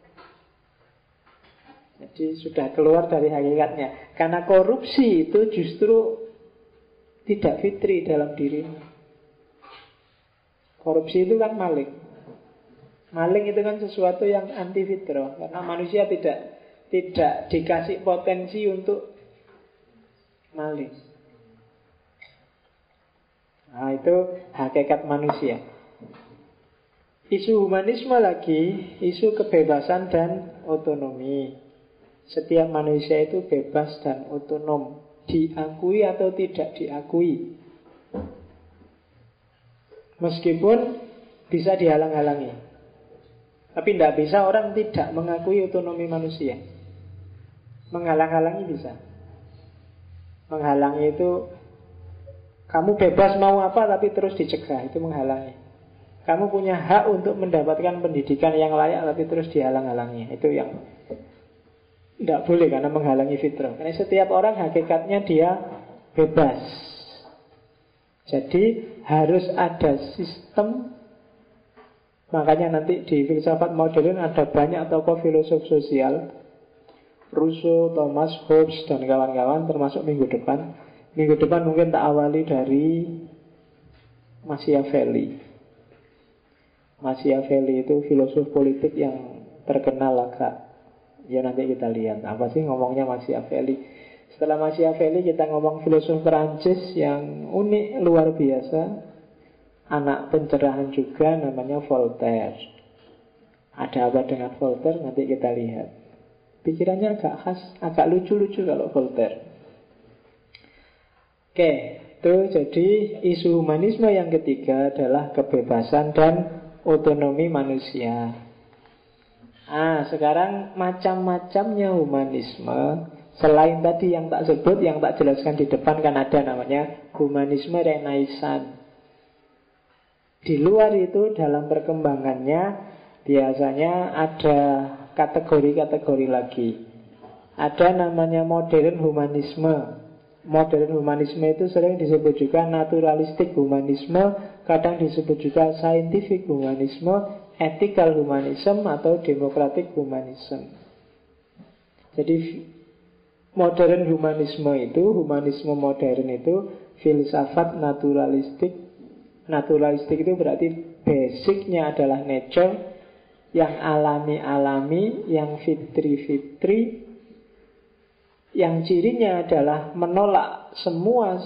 Jadi sudah keluar dari hakikatnya. Karena korupsi itu justru tidak fitri dalam dirimu. Korupsi itu kan maling. Maling itu kan sesuatu yang anti fitrah. Karena manusia tidak dikasih potensi untuk maling. Nah, itu hakikat manusia. Isu humanisme lagi, isu kebebasan dan otonomi. Setiap manusia itu bebas dan otonom, diakui atau tidak diakui. Meskipun bisa dihalang-halangi. Tapi tidak bisa orang tidak mengakui otonomi manusia. Menghalang-halangi bisa. Menghalangi itu, kamu bebas mau apa tapi terus dicegah, itu menghalangi. Kamu punya hak untuk mendapatkan pendidikan yang layak tapi terus dihalang-halangi, itu yang tidak boleh, karena menghalangi fitrah. Karena setiap orang hakikatnya dia bebas. Jadi harus ada sistem. Makanya nanti di filsafat modern ada banyak tokoh filosof sosial, Rousseau, Thomas Hobbes, dan kawan-kawan, termasuk minggu depan. Minggu depan mungkin tak awali dari Machiavelli. Machiavelli itu filosof politik yang terkenal agak. Ya nanti kita lihat apa sih ngomongnya Machiavelli. Setelah Machiavelli kita ngomong filosof Perancis yang unik, luar biasa. Anak pencerahan juga, namanya Voltaire. Ada apa dengan Voltaire nanti kita lihat. Pikirannya agak khas, agak lucu-lucu kalau Voltaire. Oke, itu jadi isu humanisme yang ketiga adalah kebebasan dan otonomi manusia. Sekarang macam-macamnya humanisme. Selain tadi yang tak sebut, yang tak jelaskan di depan, kan ada namanya humanisme Renaissance. Di luar itu dalam perkembangannya biasanya ada kategori-kategori lagi. Ada namanya modern humanisme. Modern humanisme itu sering disebut juga naturalistik humanisme, kadang disebut juga scientific humanisme, ethical humanism, atau democratic humanism. Jadi modern humanisme itu, humanisme modern itu filsafat naturalistik. Naturalistik itu berarti basicnya adalah nature, yang alami-alami, yang fitri-fitri, yang cirinya adalah menolak semua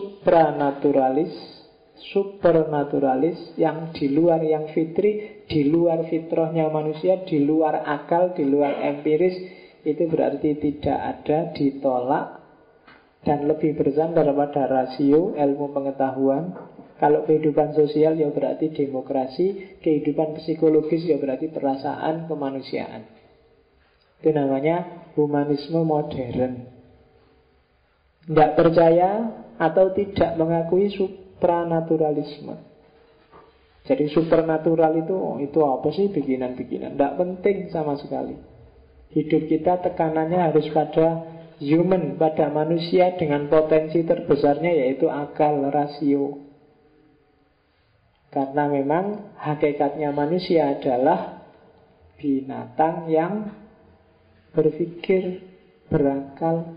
supernaturalis yang di luar yang fitri, di luar fitrahnya manusia, di luar akal, di luar empiris. Itu berarti tidak ada, ditolak, dan lebih bersandar pada rasio ilmu pengetahuan. Kalau kehidupan sosial ya berarti demokrasi, kehidupan psikologis ya berarti perasaan kemanusiaan. Itu namanya humanisme modern. Tidak percaya atau tidak mengakui supranaturalisme. Jadi supernatural itu apa sih, bikinan-bikinan? Tidak penting sama sekali. Hidup kita tekanannya harus pada human, pada manusia dengan potensi terbesarnya yaitu akal, rasio. Karena memang hakikatnya manusia adalah binatang yang berpikir, berakal.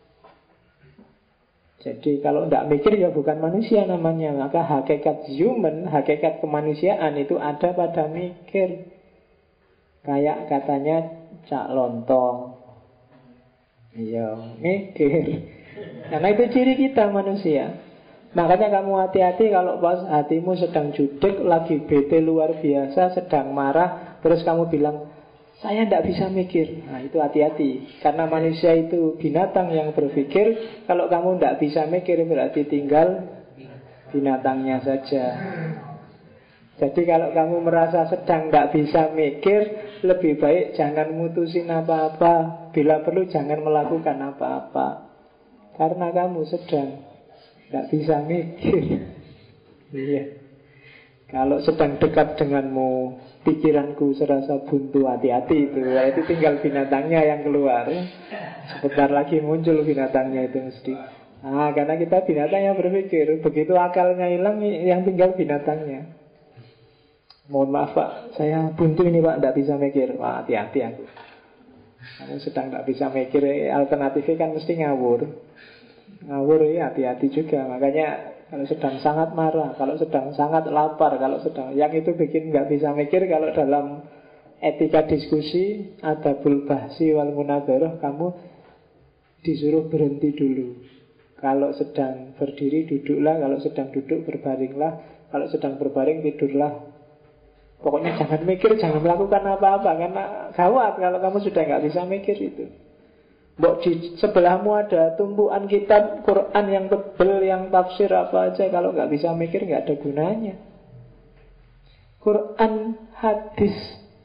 Jadi kalau tidak mikir ya bukan manusia namanya. Maka hakikat human, hakikat kemanusiaan itu ada pada mikir. Kayak katanya Cak Lontong, iya mikir. Karena itu ciri kita manusia. Makanya kamu hati-hati kalau pas hatimu sedang judes, lagi bete luar biasa, sedang marah, terus kamu bilang, saya tidak bisa mikir. Nah itu hati-hati. Karena manusia itu binatang yang berpikir. Kalau kamu tidak bisa mikir berarti tinggal binatangnya saja. Jadi kalau kamu merasa sedang tidak bisa mikir, lebih baik jangan mutusin apa-apa. Bila perlu jangan melakukan apa-apa. Karena kamu sedang tidak bisa mikir. Iya. Kalau sedang dekat denganmu, pikiranku serasa buntu, hati-hati itu. Itu tinggal binatangnya yang keluar. Sebentar lagi muncul binatangnya itu mesti. Nah, karena kita binatang yang berpikir. Begitu akalnya hilang, yang tinggal binatangnya. Mohon maaf Pak, saya buntu ini Pak, tidak bisa mikir. Wah, hati-hati aku. Kamu sedang tidak bisa mikir, alternatifnya kan mesti ngawur. Ngawur ya hati-hati juga. Makanya kalau sedang sangat marah, kalau sedang sangat lapar, kalau sedang yang itu bikin nggak bisa mikir. Kalau dalam etika diskusi adabul bahsi wal munadharah, kamu disuruh berhenti dulu. Kalau sedang berdiri duduklah, kalau sedang duduk berbaringlah, kalau sedang berbaring tidurlah. Pokoknya jangan mikir, jangan melakukan apa-apa. Karena gawat kalau kamu sudah nggak bisa mikir itu. Mbok di sebelahmu ada tumpuan kitab Quran yang tebel, yang tafsir apa aja. Kalau nggak bisa mikir nggak ada gunanya. Quran, hadis,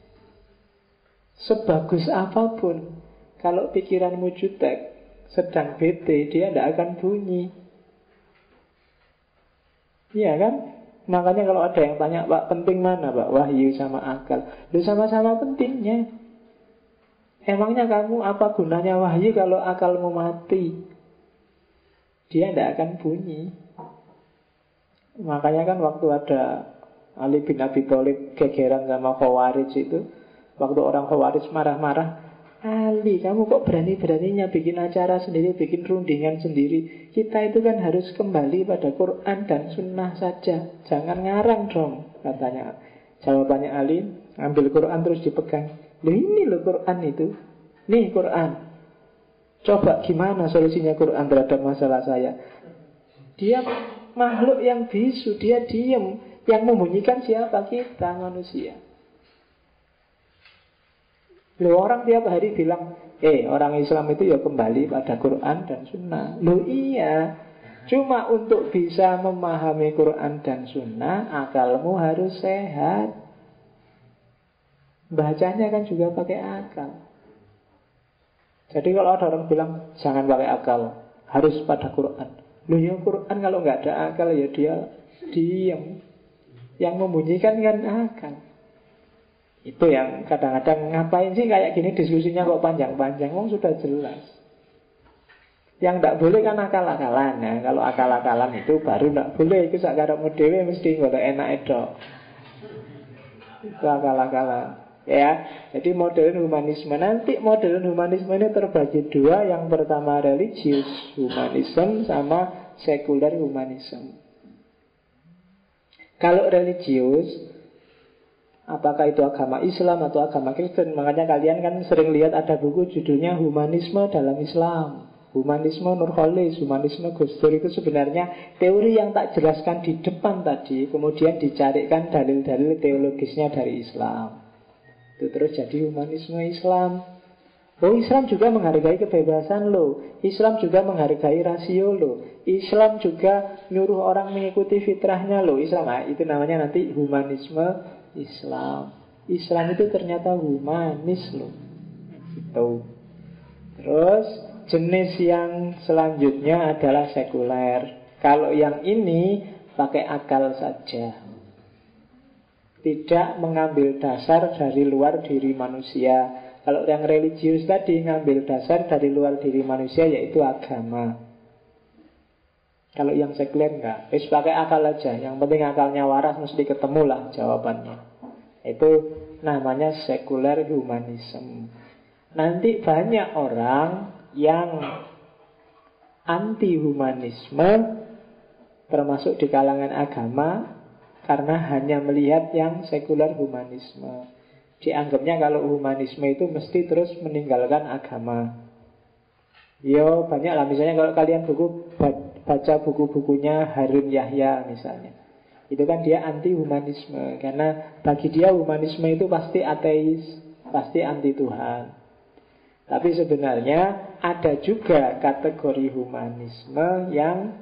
sebagus apapun, kalau pikiranmu jutek, sedang bete, dia tidak akan bunyi. Iya kan? Makanya kalau ada yang tanya, Pak, penting mana Pak? Wahyu sama akal. Lu sama-sama pentingnya. Emangnya kamu apa gunanya wahyu kalau akalmu mati? Dia tidak akan bunyi. Makanya kan waktu ada Ali bin Abi Thalib gegeran sama Khawarij itu, waktu orang Khawarij marah-marah, Ali, kamu kok berani-beraninya bikin acara sendiri, bikin rundingan sendiri? Kita itu kan harus kembali pada Quran dan Sunnah saja. Jangan ngarang dong, katanya. Jawabannya Ali, ambil Quran terus dipegang. Loh ini loh Quran itu. Nih Quran. Coba gimana solusinya Quran terhadap masalah saya? Dia makhluk yang bisu, dia diem. Yang membunyikan siapa? Kita manusia. Loh orang tiap hari bilang, orang Islam itu ya kembali pada Quran dan Sunnah. Loh iya, cuma untuk bisa memahami Quran dan Sunnah, akalmu harus sehat. Bacanya kan juga pakai akal. Jadi kalau ada orang bilang, jangan pakai akal, harus pada Quran. Loh ya Quran kalau nggak ada akal ya dia diam. Yang membunyikan kan akal. Itu yang kadang-kadang ngapain sih kayak gini diskusinya kok panjang-panjang. Wong sudah jelas. Yang tidak boleh kan akal-akalan. Nah, kalau akal-akalan itu baru tidak boleh. Itu sakarepmu dhewe mesti golek enak itu. Itu akal-akalan. Ya, jadi modern humanisme. Nanti modern humanisme ini terbagi dua. Yang pertama religius humanism sama sekuler humanism. Kalau religius, apakah itu agama Islam atau agama Kristen? Makanya kalian kan sering lihat ada buku judulnya Humanisme dalam Islam, Humanisme Nurholis, Humanisme Gus Dur. Itu sebenarnya teori yang tak jelaskan di depan tadi, kemudian dicarikan dalil-dalil teologisnya dari Islam. Itu terus jadi humanisme Islam. Oh, Islam juga menghargai kebebasan loh. Islam juga menghargai rasio loh. Islam juga nyuruh orang mengikuti fitrahnya loh. Islam, itu namanya nanti humanisme Islam. Islam itu ternyata humanis loh. Gitu. Terus jenis yang selanjutnya adalah sekuler. Kalau yang ini pakai akal saja, tidak mengambil dasar dari luar diri manusia. Kalau yang religius tadi ngambil dasar dari luar diri manusia, yaitu agama. Kalau yang sekuler enggak, pakai akal aja. Yang penting akalnya waras, mesti ketemu lah jawabannya. Itu namanya sekuler humanism. Nanti banyak orang yang anti humanisme, termasuk di kalangan agama, karena hanya melihat yang sekuler humanisme. Dianggapnya kalau humanisme itu mesti terus meninggalkan agama. Yo banyak lah, misalnya kalau kalian baca buku-bukunya Harun Yahya misalnya, itu kan dia anti humanisme, karena bagi dia humanisme itu pasti ateis, pasti anti Tuhan. Tapi sebenarnya ada juga kategori humanisme yang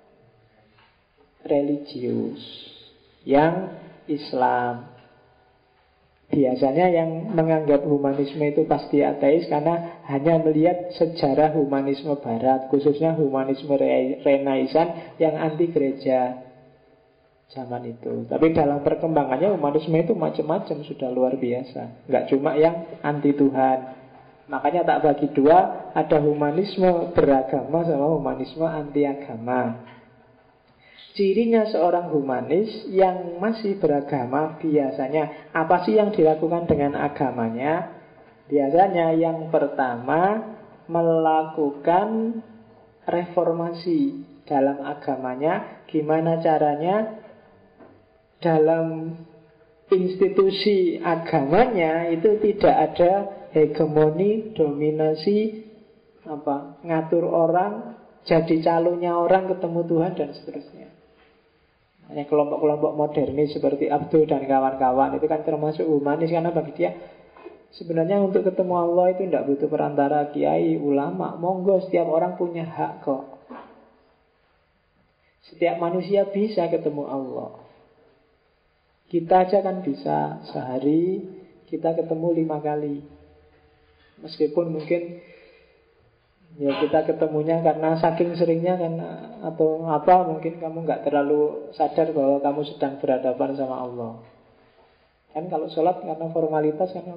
religius, yang Islam. Biasanya yang menganggap humanisme itu pasti ateis karena hanya melihat sejarah humanisme barat, khususnya humanisme Renaissance yang anti gereja zaman itu. Tapi dalam perkembangannya humanisme itu macam-macam, sudah luar biasa. Nggak cuma yang anti Tuhan. Makanya tak bagi dua, ada humanisme beragama sama humanisme anti agama. Cirinya seorang humanis yang masih beragama biasanya apa sih yang dilakukan dengan agamanya? Biasanya yang pertama melakukan reformasi dalam agamanya. Gimana caranya? Dalam institusi agamanya itu tidak ada hegemoni, dominasi, ngatur orang, jadi calonnya orang ketemu Tuhan dan seterusnya. Hanya kelompok-kelompok modernis seperti Abdul dan kawan-kawan itu kan termasuk humanis, karena bagi dia sebenarnya untuk ketemu Allah itu tidak butuh perantara kiai, ulama. Monggo, setiap orang punya hak kok. Setiap manusia bisa ketemu Allah. Kita aja kan bisa sehari kita ketemu 5 kali. Meskipun mungkin ya kita ketemunya karena saking seringnya karena atau apa, mungkin kamu nggak terlalu sadar bahwa kamu sedang berhadapan sama Allah. Kan kalau sholat karena formalitas karena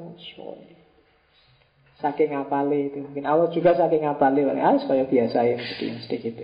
saking ngapale itu. Mungkin Allah juga saking ngapale, kayak biasa ya mesti gitu.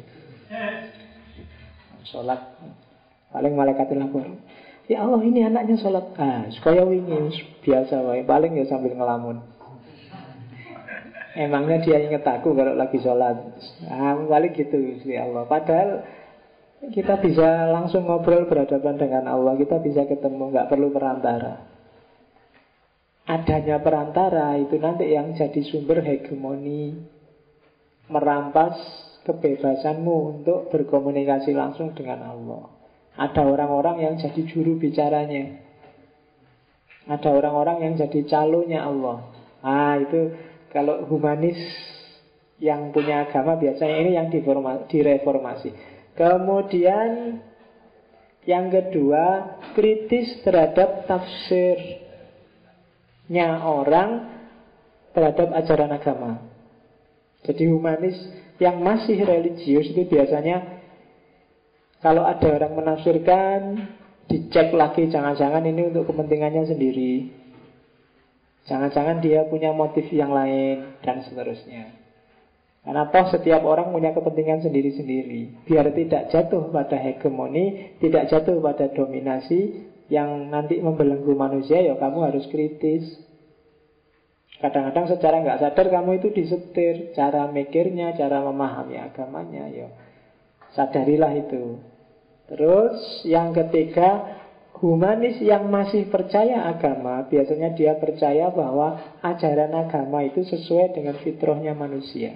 Sholat paling malaikat lapor, ya Allah ini anaknya sholat supaya wingi biasa wae, paling ya sambil ngelamun. Emangnya dia ingat aku kalau lagi sholat? Paling gitu ya Allah. Padahal kita bisa langsung ngobrol berhadapan dengan Allah. Kita bisa ketemu, nggak perlu perantara. Adanya perantara itu nanti yang jadi sumber hegemoni, merampas kebebasanmu untuk berkomunikasi langsung dengan Allah. Ada orang-orang yang jadi juru bicaranya, ada orang-orang yang jadi calonnya Allah. Itu kalau humanis yang punya agama biasanya ini yang direformasi. Kemudian yang kedua, kritis terhadap tafsirnya orang terhadap ajaran agama. Jadi humanis yang masih religius itu biasanya kalau ada orang menafsirkan, dicek lagi, jangan-jangan ini untuk kepentingannya sendiri, jangan-jangan dia punya motif yang lain, dan seterusnya. Karena toh setiap orang punya kepentingan sendiri-sendiri. Biar tidak jatuh pada hegemoni, tidak jatuh pada dominasi yang nanti membelenggu manusia, ya kamu harus kritis. Kadang-kadang secara nggak sadar kamu itu disetir cara mikirnya, cara memahami agamanya, ya sadarilah itu. Terus yang ketiga, humanis yang masih percaya agama, biasanya dia percaya bahwa ajaran agama itu sesuai dengan fitrahnya manusia.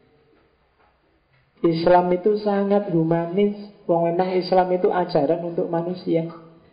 Islam itu sangat humanis. Memang Islam itu ajaran untuk manusia.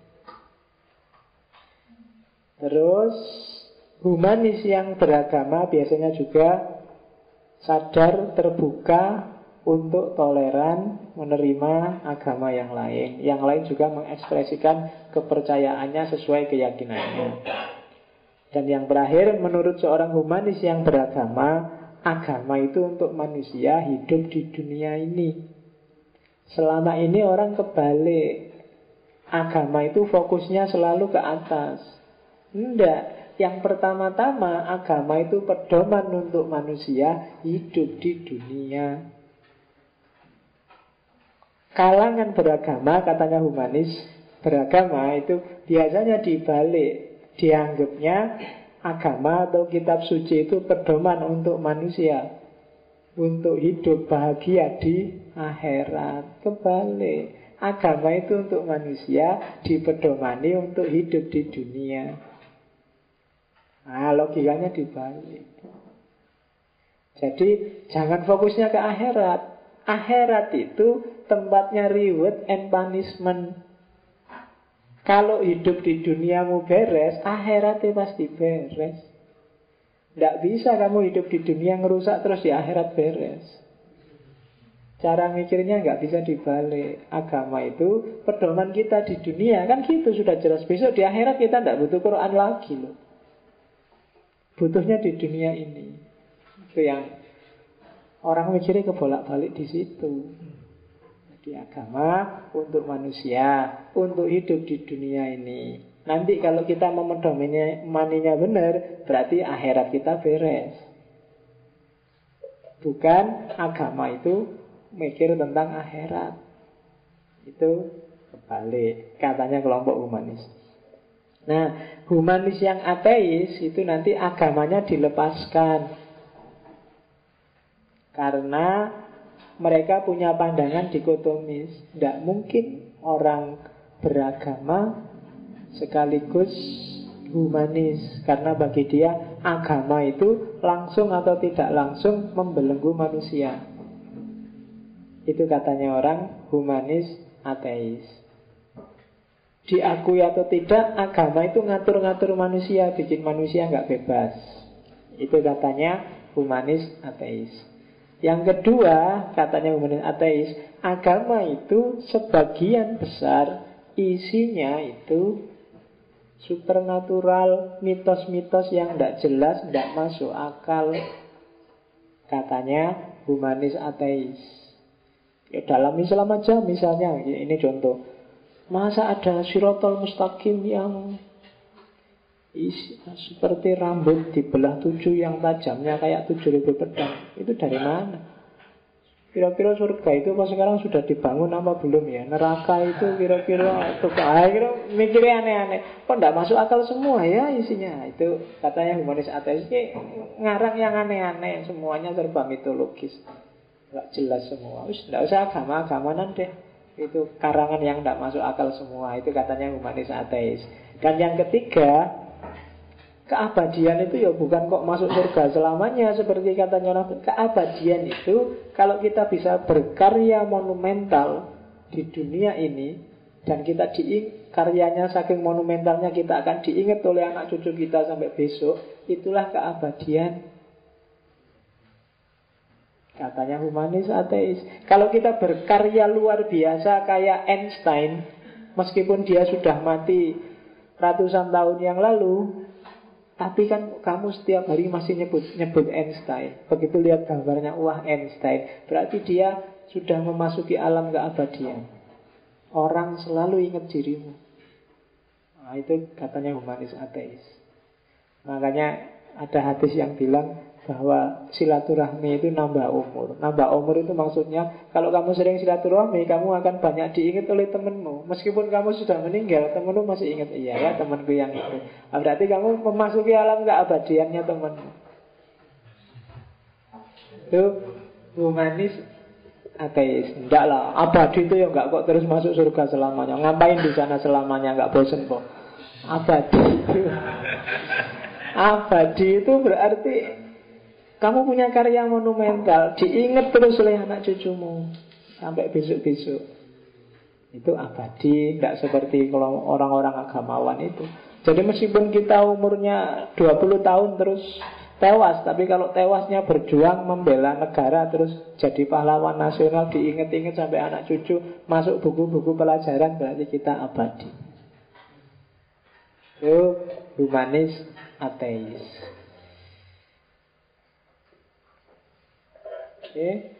Terus humanis yang beragama biasanya juga sadar, terbuka untuk toleran, menerima agama yang lain. Yang lain juga mengekspresikan kepercayaannya sesuai keyakinannya. Dan yang terakhir, menurut seorang humanis yang beragama, agama itu untuk manusia hidup di dunia ini. Selama ini orang kebalik, agama itu fokusnya selalu ke atas. Enggak, yang pertama-tama agama itu pedoman untuk manusia hidup di dunia. Kalangan beragama, katanya humanis beragama itu biasanya dibalik. Dianggapnya agama atau kitab suci itu pedoman untuk manusia, untuk hidup bahagia di akhirat. Kebalik. Agama itu untuk manusia, dipedomani untuk hidup di dunia. Nah, logikanya dibalik. Jadi jangan fokusnya ke akhirat. Akhirat itu tempatnya reward and punishment. Kalau hidup di duniamu beres, akhiratnya pasti beres. Tidak bisa kamu hidup di dunia ngerusak terus di akhirat beres. Cara mikirnya nggak bisa dibalik. Agama itu pedoman kita di dunia, kan gitu sudah jelas. Besok di akhirat kita tidak butuh Quran lagi loh. Butuhnya di dunia ini. Itu yang orang mikirnya kebolak-balik di situ. Jadi agama untuk manusia, untuk hidup di dunia ini. Nanti kalau kita memedomaninya benar, berarti akhirat kita beres. Bukan agama itu mikir tentang akhirat. Itu kebalik, katanya kelompok humanis. Nah, humanis yang ateis itu nanti agamanya dilepaskan. Karena mereka punya pandangan dikotomis. Tidak mungkin orang beragama sekaligus humanis. Karena bagi dia agama itu langsung atau tidak langsung membelenggu manusia. Itu katanya orang humanis ateis. Diakui atau tidak, agama itu ngatur-ngatur manusia, bikin manusia nggak bebas. Itu katanya humanis ateis. Yang kedua, katanya humanis ateis, agama itu sebagian besar isinya itu supernatural, mitos-mitos yang tidak jelas, tidak masuk akal. Katanya humanis ateis. Ya, dalam Islam aja misalnya, ini contoh. Masa ada sirotol mustaqim yang seperti rambut dibelah 7 yang tajamnya kayak 7.000 pedang. Itu dari mana? Kira-kira surga itu apa sekarang sudah dibangun apa belum ya? Neraka itu kira-kira mikirnya aneh-aneh. Kok tidak masuk akal semua ya isinya? Itu katanya humanis ateis ini ngarang yang aneh-aneh, semuanya serba mitologis. Gak jelas semua. Tidak usah agama-agama nanti. Itu karangan yang tidak masuk akal semua. Itu katanya humanis ateis. Dan yang ketiga, keabadian itu ya bukan kok masuk surga selamanya seperti katanya orang. Keabadian itu kalau kita bisa berkarya monumental di dunia ini, dan kita karyanya saking monumentalnya kita akan diingat oleh anak cucu kita sampai besok. Itulah keabadian. Katanya humanis ateis. Kalau kita berkarya luar biasa kayak Einstein, meskipun dia sudah mati ratusan tahun yang lalu, tapi kan kamu setiap hari masih nyebut Einstein. Begitu lihat gambarnya, wah Einstein, berarti dia sudah memasuki alam keabadian. Orang selalu ingat dirimu. Nah, itu katanya humanis ateis. Makanya ada hadis yang bilang bahwa silaturahmi itu nambah umur. Nambah umur itu maksudnya kalau kamu sering silaturahmi, kamu akan banyak diingat oleh temanmu. Meskipun kamu sudah meninggal, temanmu masih ingat, iya ya temanku yang itu. Nah, berarti kamu memasuki alam keabadiannya temanmu. Itu humanis ateis. Enggak lah, abadi itu ya enggak kok terus masuk surga selamanya. Ngapain di sana selamanya, enggak bosen kok. Abadi itu abadi itu berarti kamu punya karya monumental, diingat terus oleh anak cucumu sampai besok-besok. Itu abadi, tidak seperti kalau orang-orang agamawan itu. Jadi meskipun kita umurnya 20 tahun terus tewas, tapi kalau tewasnya berjuang membela negara, terus jadi pahlawan nasional, diingat-ingat sampai anak cucu, masuk buku-buku pelajaran, berarti kita abadi. Itu humanis ateis. Oke.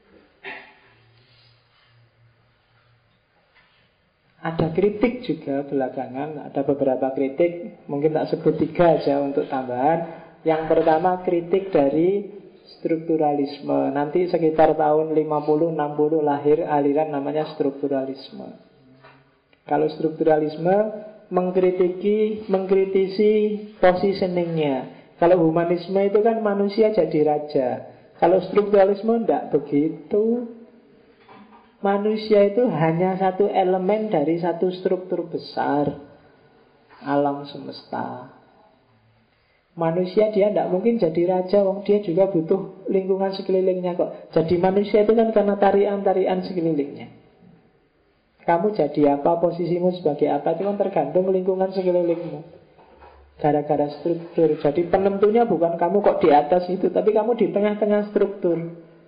Ada kritik juga belakangan. Ada beberapa kritik, mungkin tak sebut 3 aja untuk tambahan. Yang pertama kritik dari strukturalisme. Nanti sekitar tahun 50-60 lahir aliran namanya strukturalisme. Kalau strukturalisme mengkritisi positioningnya. Kalau humanisme itu kan manusia jadi raja. Kalau strukturalisme tidak begitu. Manusia itu hanya satu elemen dari satu struktur besar alam semesta. Manusia dia tidak mungkin jadi raja, wong dia juga butuh lingkungan sekelilingnya kok. Jadi manusia itu kan karena tarian-tarian sekelilingnya. Kamu jadi apa, posisimu sebagai apa, itu kan tergantung lingkungan sekelilingmu. Gara-gara struktur. Jadi penentunya bukan kamu kok di atas itu, tapi kamu di tengah-tengah struktur.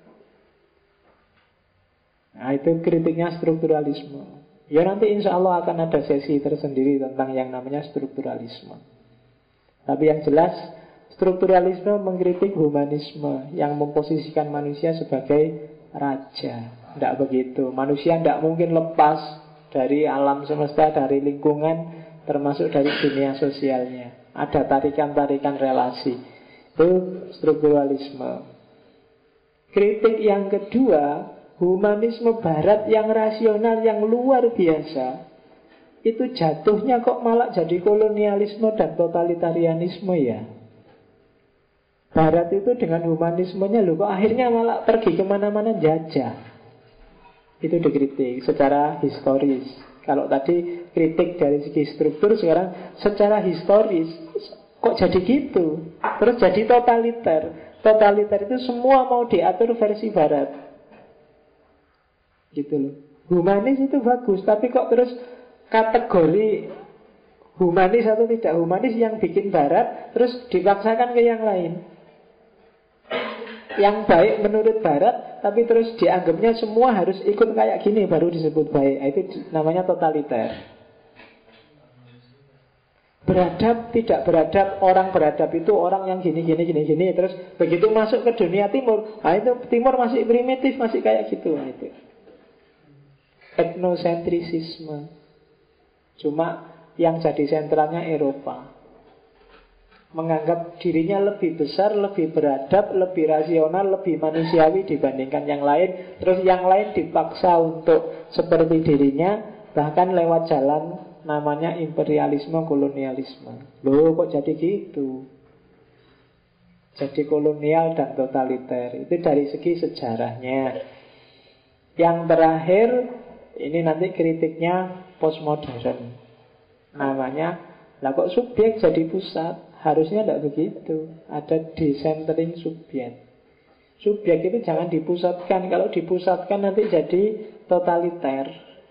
Nah itu kritiknya strukturalisme. Ya nanti insya Allah akan ada sesi tersendiri tentang yang namanya strukturalisme. Tapi yang jelas strukturalisme mengkritik humanisme yang memposisikan manusia sebagai raja. Tidak begitu. Manusia tidak mungkin lepas dari alam semesta, dari lingkungan, termasuk dari dunia sosialnya. Ada tarikan-tarikan relasi. Itu strukturalisme. Kritik yang kedua, humanisme barat yang rasional, yang luar biasa, itu jatuhnya kok malah jadi kolonialisme dan totalitarianisme ya. Barat itu dengan humanismenya loh kok akhirnya malah pergi kemana-mana jajah. Itu dikritik secara historis. Kalau tadi kritik dari segi struktur, sekarang secara historis kok jadi gitu. Terus jadi totaliter. Totaliter itu semua mau diatur versi barat. Gitu loh. Humanis itu bagus, tapi kok terus kategori humanis atau tidak humanis yang bikin barat terus dipaksakan ke yang lain. Yang baik menurut barat, tapi terus dianggapnya semua harus ikut kayak gini baru disebut baik. Itu namanya totaliter. Beradab, tidak beradab, orang beradab itu orang yang gini. Terus begitu masuk ke dunia timur, nah itu timur masih primitif, masih kayak gitu. Nah, itu etnosentrisisme. Cuma yang jadi sentralnya Eropa, menganggap dirinya lebih besar, lebih beradab, lebih rasional, lebih manusiawi dibandingkan yang lain. Terus yang lain dipaksa untuk seperti dirinya, bahkan lewat jalan namanya imperialisme, kolonialisme. Loh kok jadi gitu? Jadi kolonial dan totaliter. Itu dari segi sejarahnya. Yang terakhir, ini nanti kritiknya postmodern. Namanya, lah kok subjek jadi pusat? Harusnya tidak begitu. Ada decentering subjek. Subjek itu jangan dipusatkan. Kalau dipusatkan nanti jadi totaliter.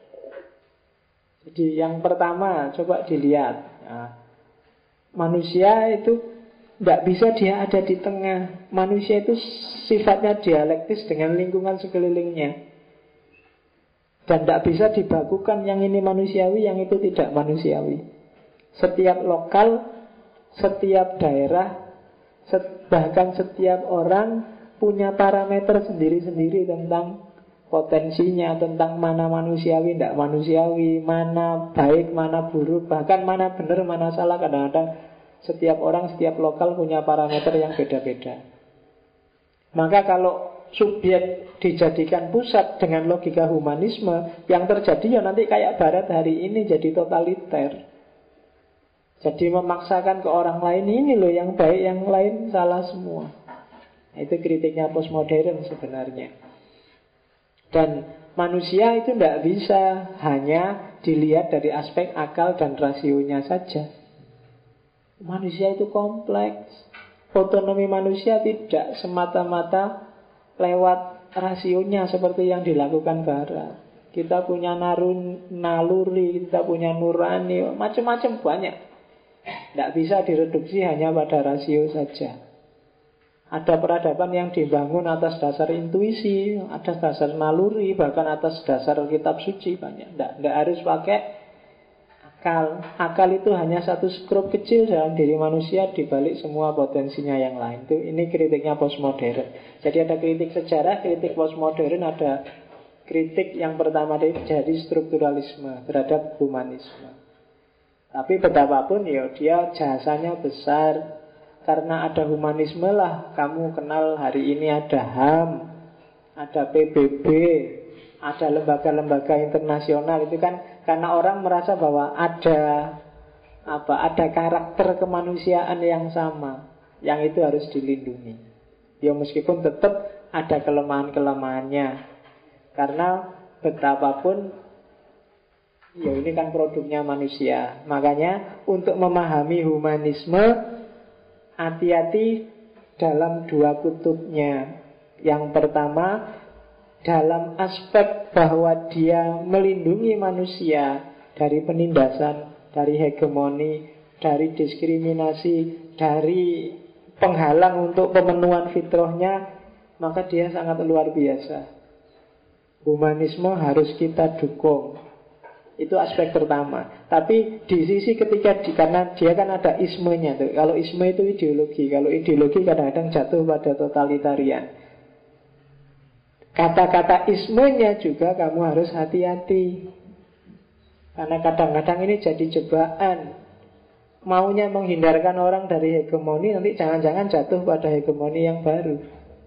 Jadi yang pertama coba dilihat. Nah, manusia itu tidak bisa dia ada di tengah. Manusia itu sifatnya dialektis dengan lingkungan sekelilingnya. Dan tidak bisa dibakukan yang ini manusiawi, yang itu tidak manusiawi. Setiap lokal, setiap daerah, bahkan setiap orang punya parameter sendiri-sendiri tentang potensinya, tentang mana manusiawi, tidak manusiawi, mana baik, mana buruk, bahkan mana benar, mana salah. Kadang-kadang setiap orang, setiap lokal punya parameter yang beda-beda. Maka kalau subjek dijadikan pusat dengan logika humanisme, yang terjadi ya nanti kayak barat hari ini, jadi totaliter. Jadi memaksakan ke orang lain, ini loh yang baik, yang lain salah semua. Itu kritiknya postmodern sebenarnya. Dan manusia itu tidak bisa hanya dilihat dari aspek akal dan rasionya saja. Manusia itu kompleks. Otonomi manusia tidak semata-mata lewat rasionya seperti yang dilakukan barat. Kita punya naluri, kita punya nurani, macam-macam banyak. Tidak bisa direduksi hanya pada rasio saja. Ada peradaban yang dibangun atas dasar intuisi, atas dasar naluri, bahkan atas dasar kitab suci banyak. Tidak harus pakai akal. Akal itu hanya satu skrup kecil dalam diri manusia dibalik semua potensinya yang lain. Ini kritiknya postmodern. Jadi ada kritik sejarah, kritik postmodern, ada kritik yang pertama dari strukturalisme terhadap humanisme. Tapi betapapun ya dia jasanya besar, karena ada humanisme lah kamu kenal hari ini ada HAM, ada PBB, ada lembaga-lembaga internasional. Itu kan karena orang merasa bahwa ada karakter kemanusiaan yang sama, yang itu harus dilindungi. Ya meskipun tetap ada kelemahan-kelemahannya, karena betapapun ya ini kan produknya manusia. Makanya untuk memahami humanisme, hati-hati dalam dua kutubnya. Yang pertama, dalam aspek bahwa dia melindungi manusia dari penindasan, dari hegemoni, dari diskriminasi, dari penghalang untuk pemenuhan fitrahnya, maka dia sangat luar biasa. Humanisme harus kita dukung. Itu aspek pertama. Tapi di sisi ketiga, karena dia kan ada ismenya tuh. Kalau isme itu ideologi. Kalau ideologi kadang-kadang jatuh pada totalitarian. Kata-kata ismenya juga kamu harus hati-hati. Karena kadang-kadang ini jadi jebakan. Maunya menghindarkan orang dari hegemoni, nanti jangan-jangan jatuh pada hegemoni yang baru.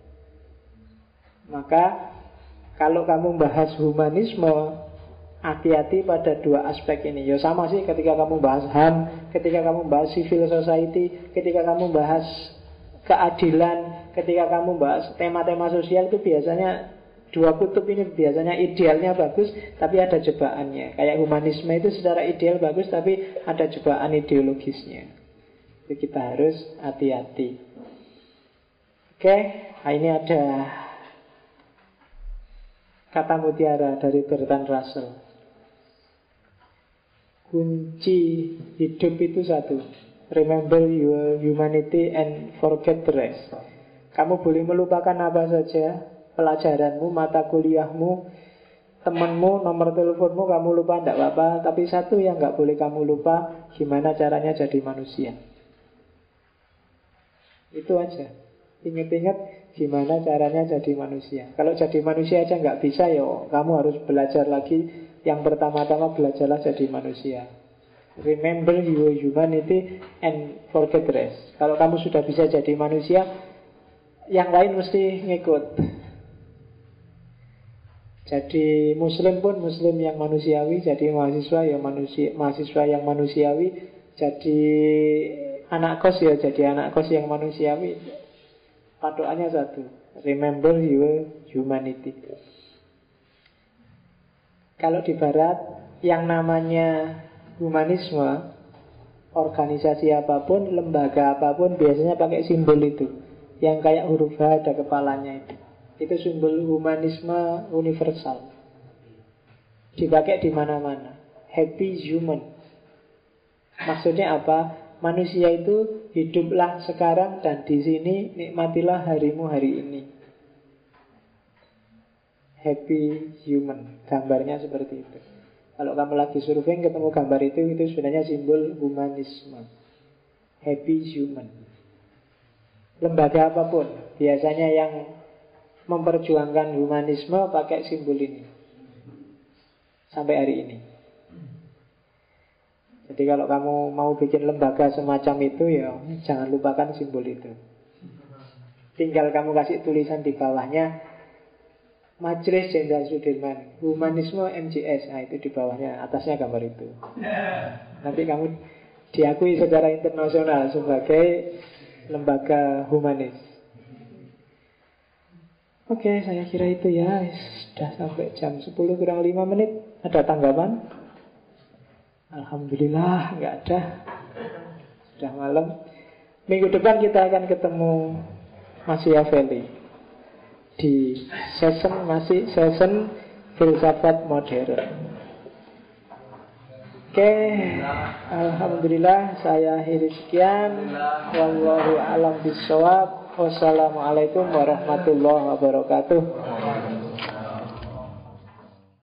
Maka kalau kamu bahas humanisme, hati-hati pada dua aspek ini. Ya sama sih ketika kamu bahas HAM, ketika kamu bahas civil society, ketika kamu bahas keadilan, ketika kamu bahas tema-tema sosial, itu biasanya dua kutub ini biasanya idealnya bagus, tapi ada jebakannya. Kayak humanisme itu secara ideal bagus, tapi ada jebakan ideologisnya. Jadi kita harus hati-hati. Oke, ini ada kata mutiara dari Bertrand Russell. Kunci hidup itu satu: remember your humanity and forget the rest. Kamu boleh melupakan apa saja, pelajaranmu, mata kuliahmu, temanmu, nomor teleponmu kamu lupa, tidak apa-apa. Tapi satu yang nggak boleh kamu lupa, gimana caranya jadi manusia. Itu aja. Ingat-ingat gimana caranya jadi manusia. Kalau jadi manusia aja nggak bisa, ya kamu harus belajar lagi. Yang pertama-tama belajarlah jadi manusia. Remember your humanity and forget the rest. Kalau kamu sudah bisa jadi manusia, yang lain mesti ngikut. Jadi muslim pun muslim yang manusiawi, jadi mahasiswa ya mahasiswa yang manusiawi, jadi anak kos ya jadi anak kos yang manusiawi. Patokannya satu: remember your humanity. Kalau di barat yang namanya humanisme, organisasi apapun, lembaga apapun biasanya pakai simbol itu, yang kayak huruf H ada kepalanya itu. Itu simbol humanisme universal. Dipakai di mana-mana. Happy human. Maksudnya apa? Manusia itu hiduplah sekarang dan di sini nikmatilah harimu hari ini. Happy human. Gambarnya seperti itu. Kalau kamu lagi surfing ketemu gambar itu sebenarnya simbol humanisme. Happy human. Lembaga apapun biasanya yang memperjuangkan humanisme pakai simbol ini sampai hari ini. Jadi kalau kamu mau bikin lembaga semacam itu, ya jangan lupakan simbol itu. Tinggal kamu kasih tulisan di bawahnya, Majelis Jenderal Sudirman, Humanisme MJS. Nah itu di bawahnya, atasnya gambar itu. Nanti kamu diakui secara internasional sebagai lembaga humanis. Oke, saya kira itu ya. Sudah sampai jam 10 kurang 5 menit. Ada tanggapan? Alhamdulillah, nggak ada. Sudah malam. Minggu depan kita akan ketemu Machiavelli di session filsafat modern. Oke, alhamdulillah saya akhiri sekian. Wallahu a'lam bishawab. Wassalamualaikum warahmatullahi wabarakatuh.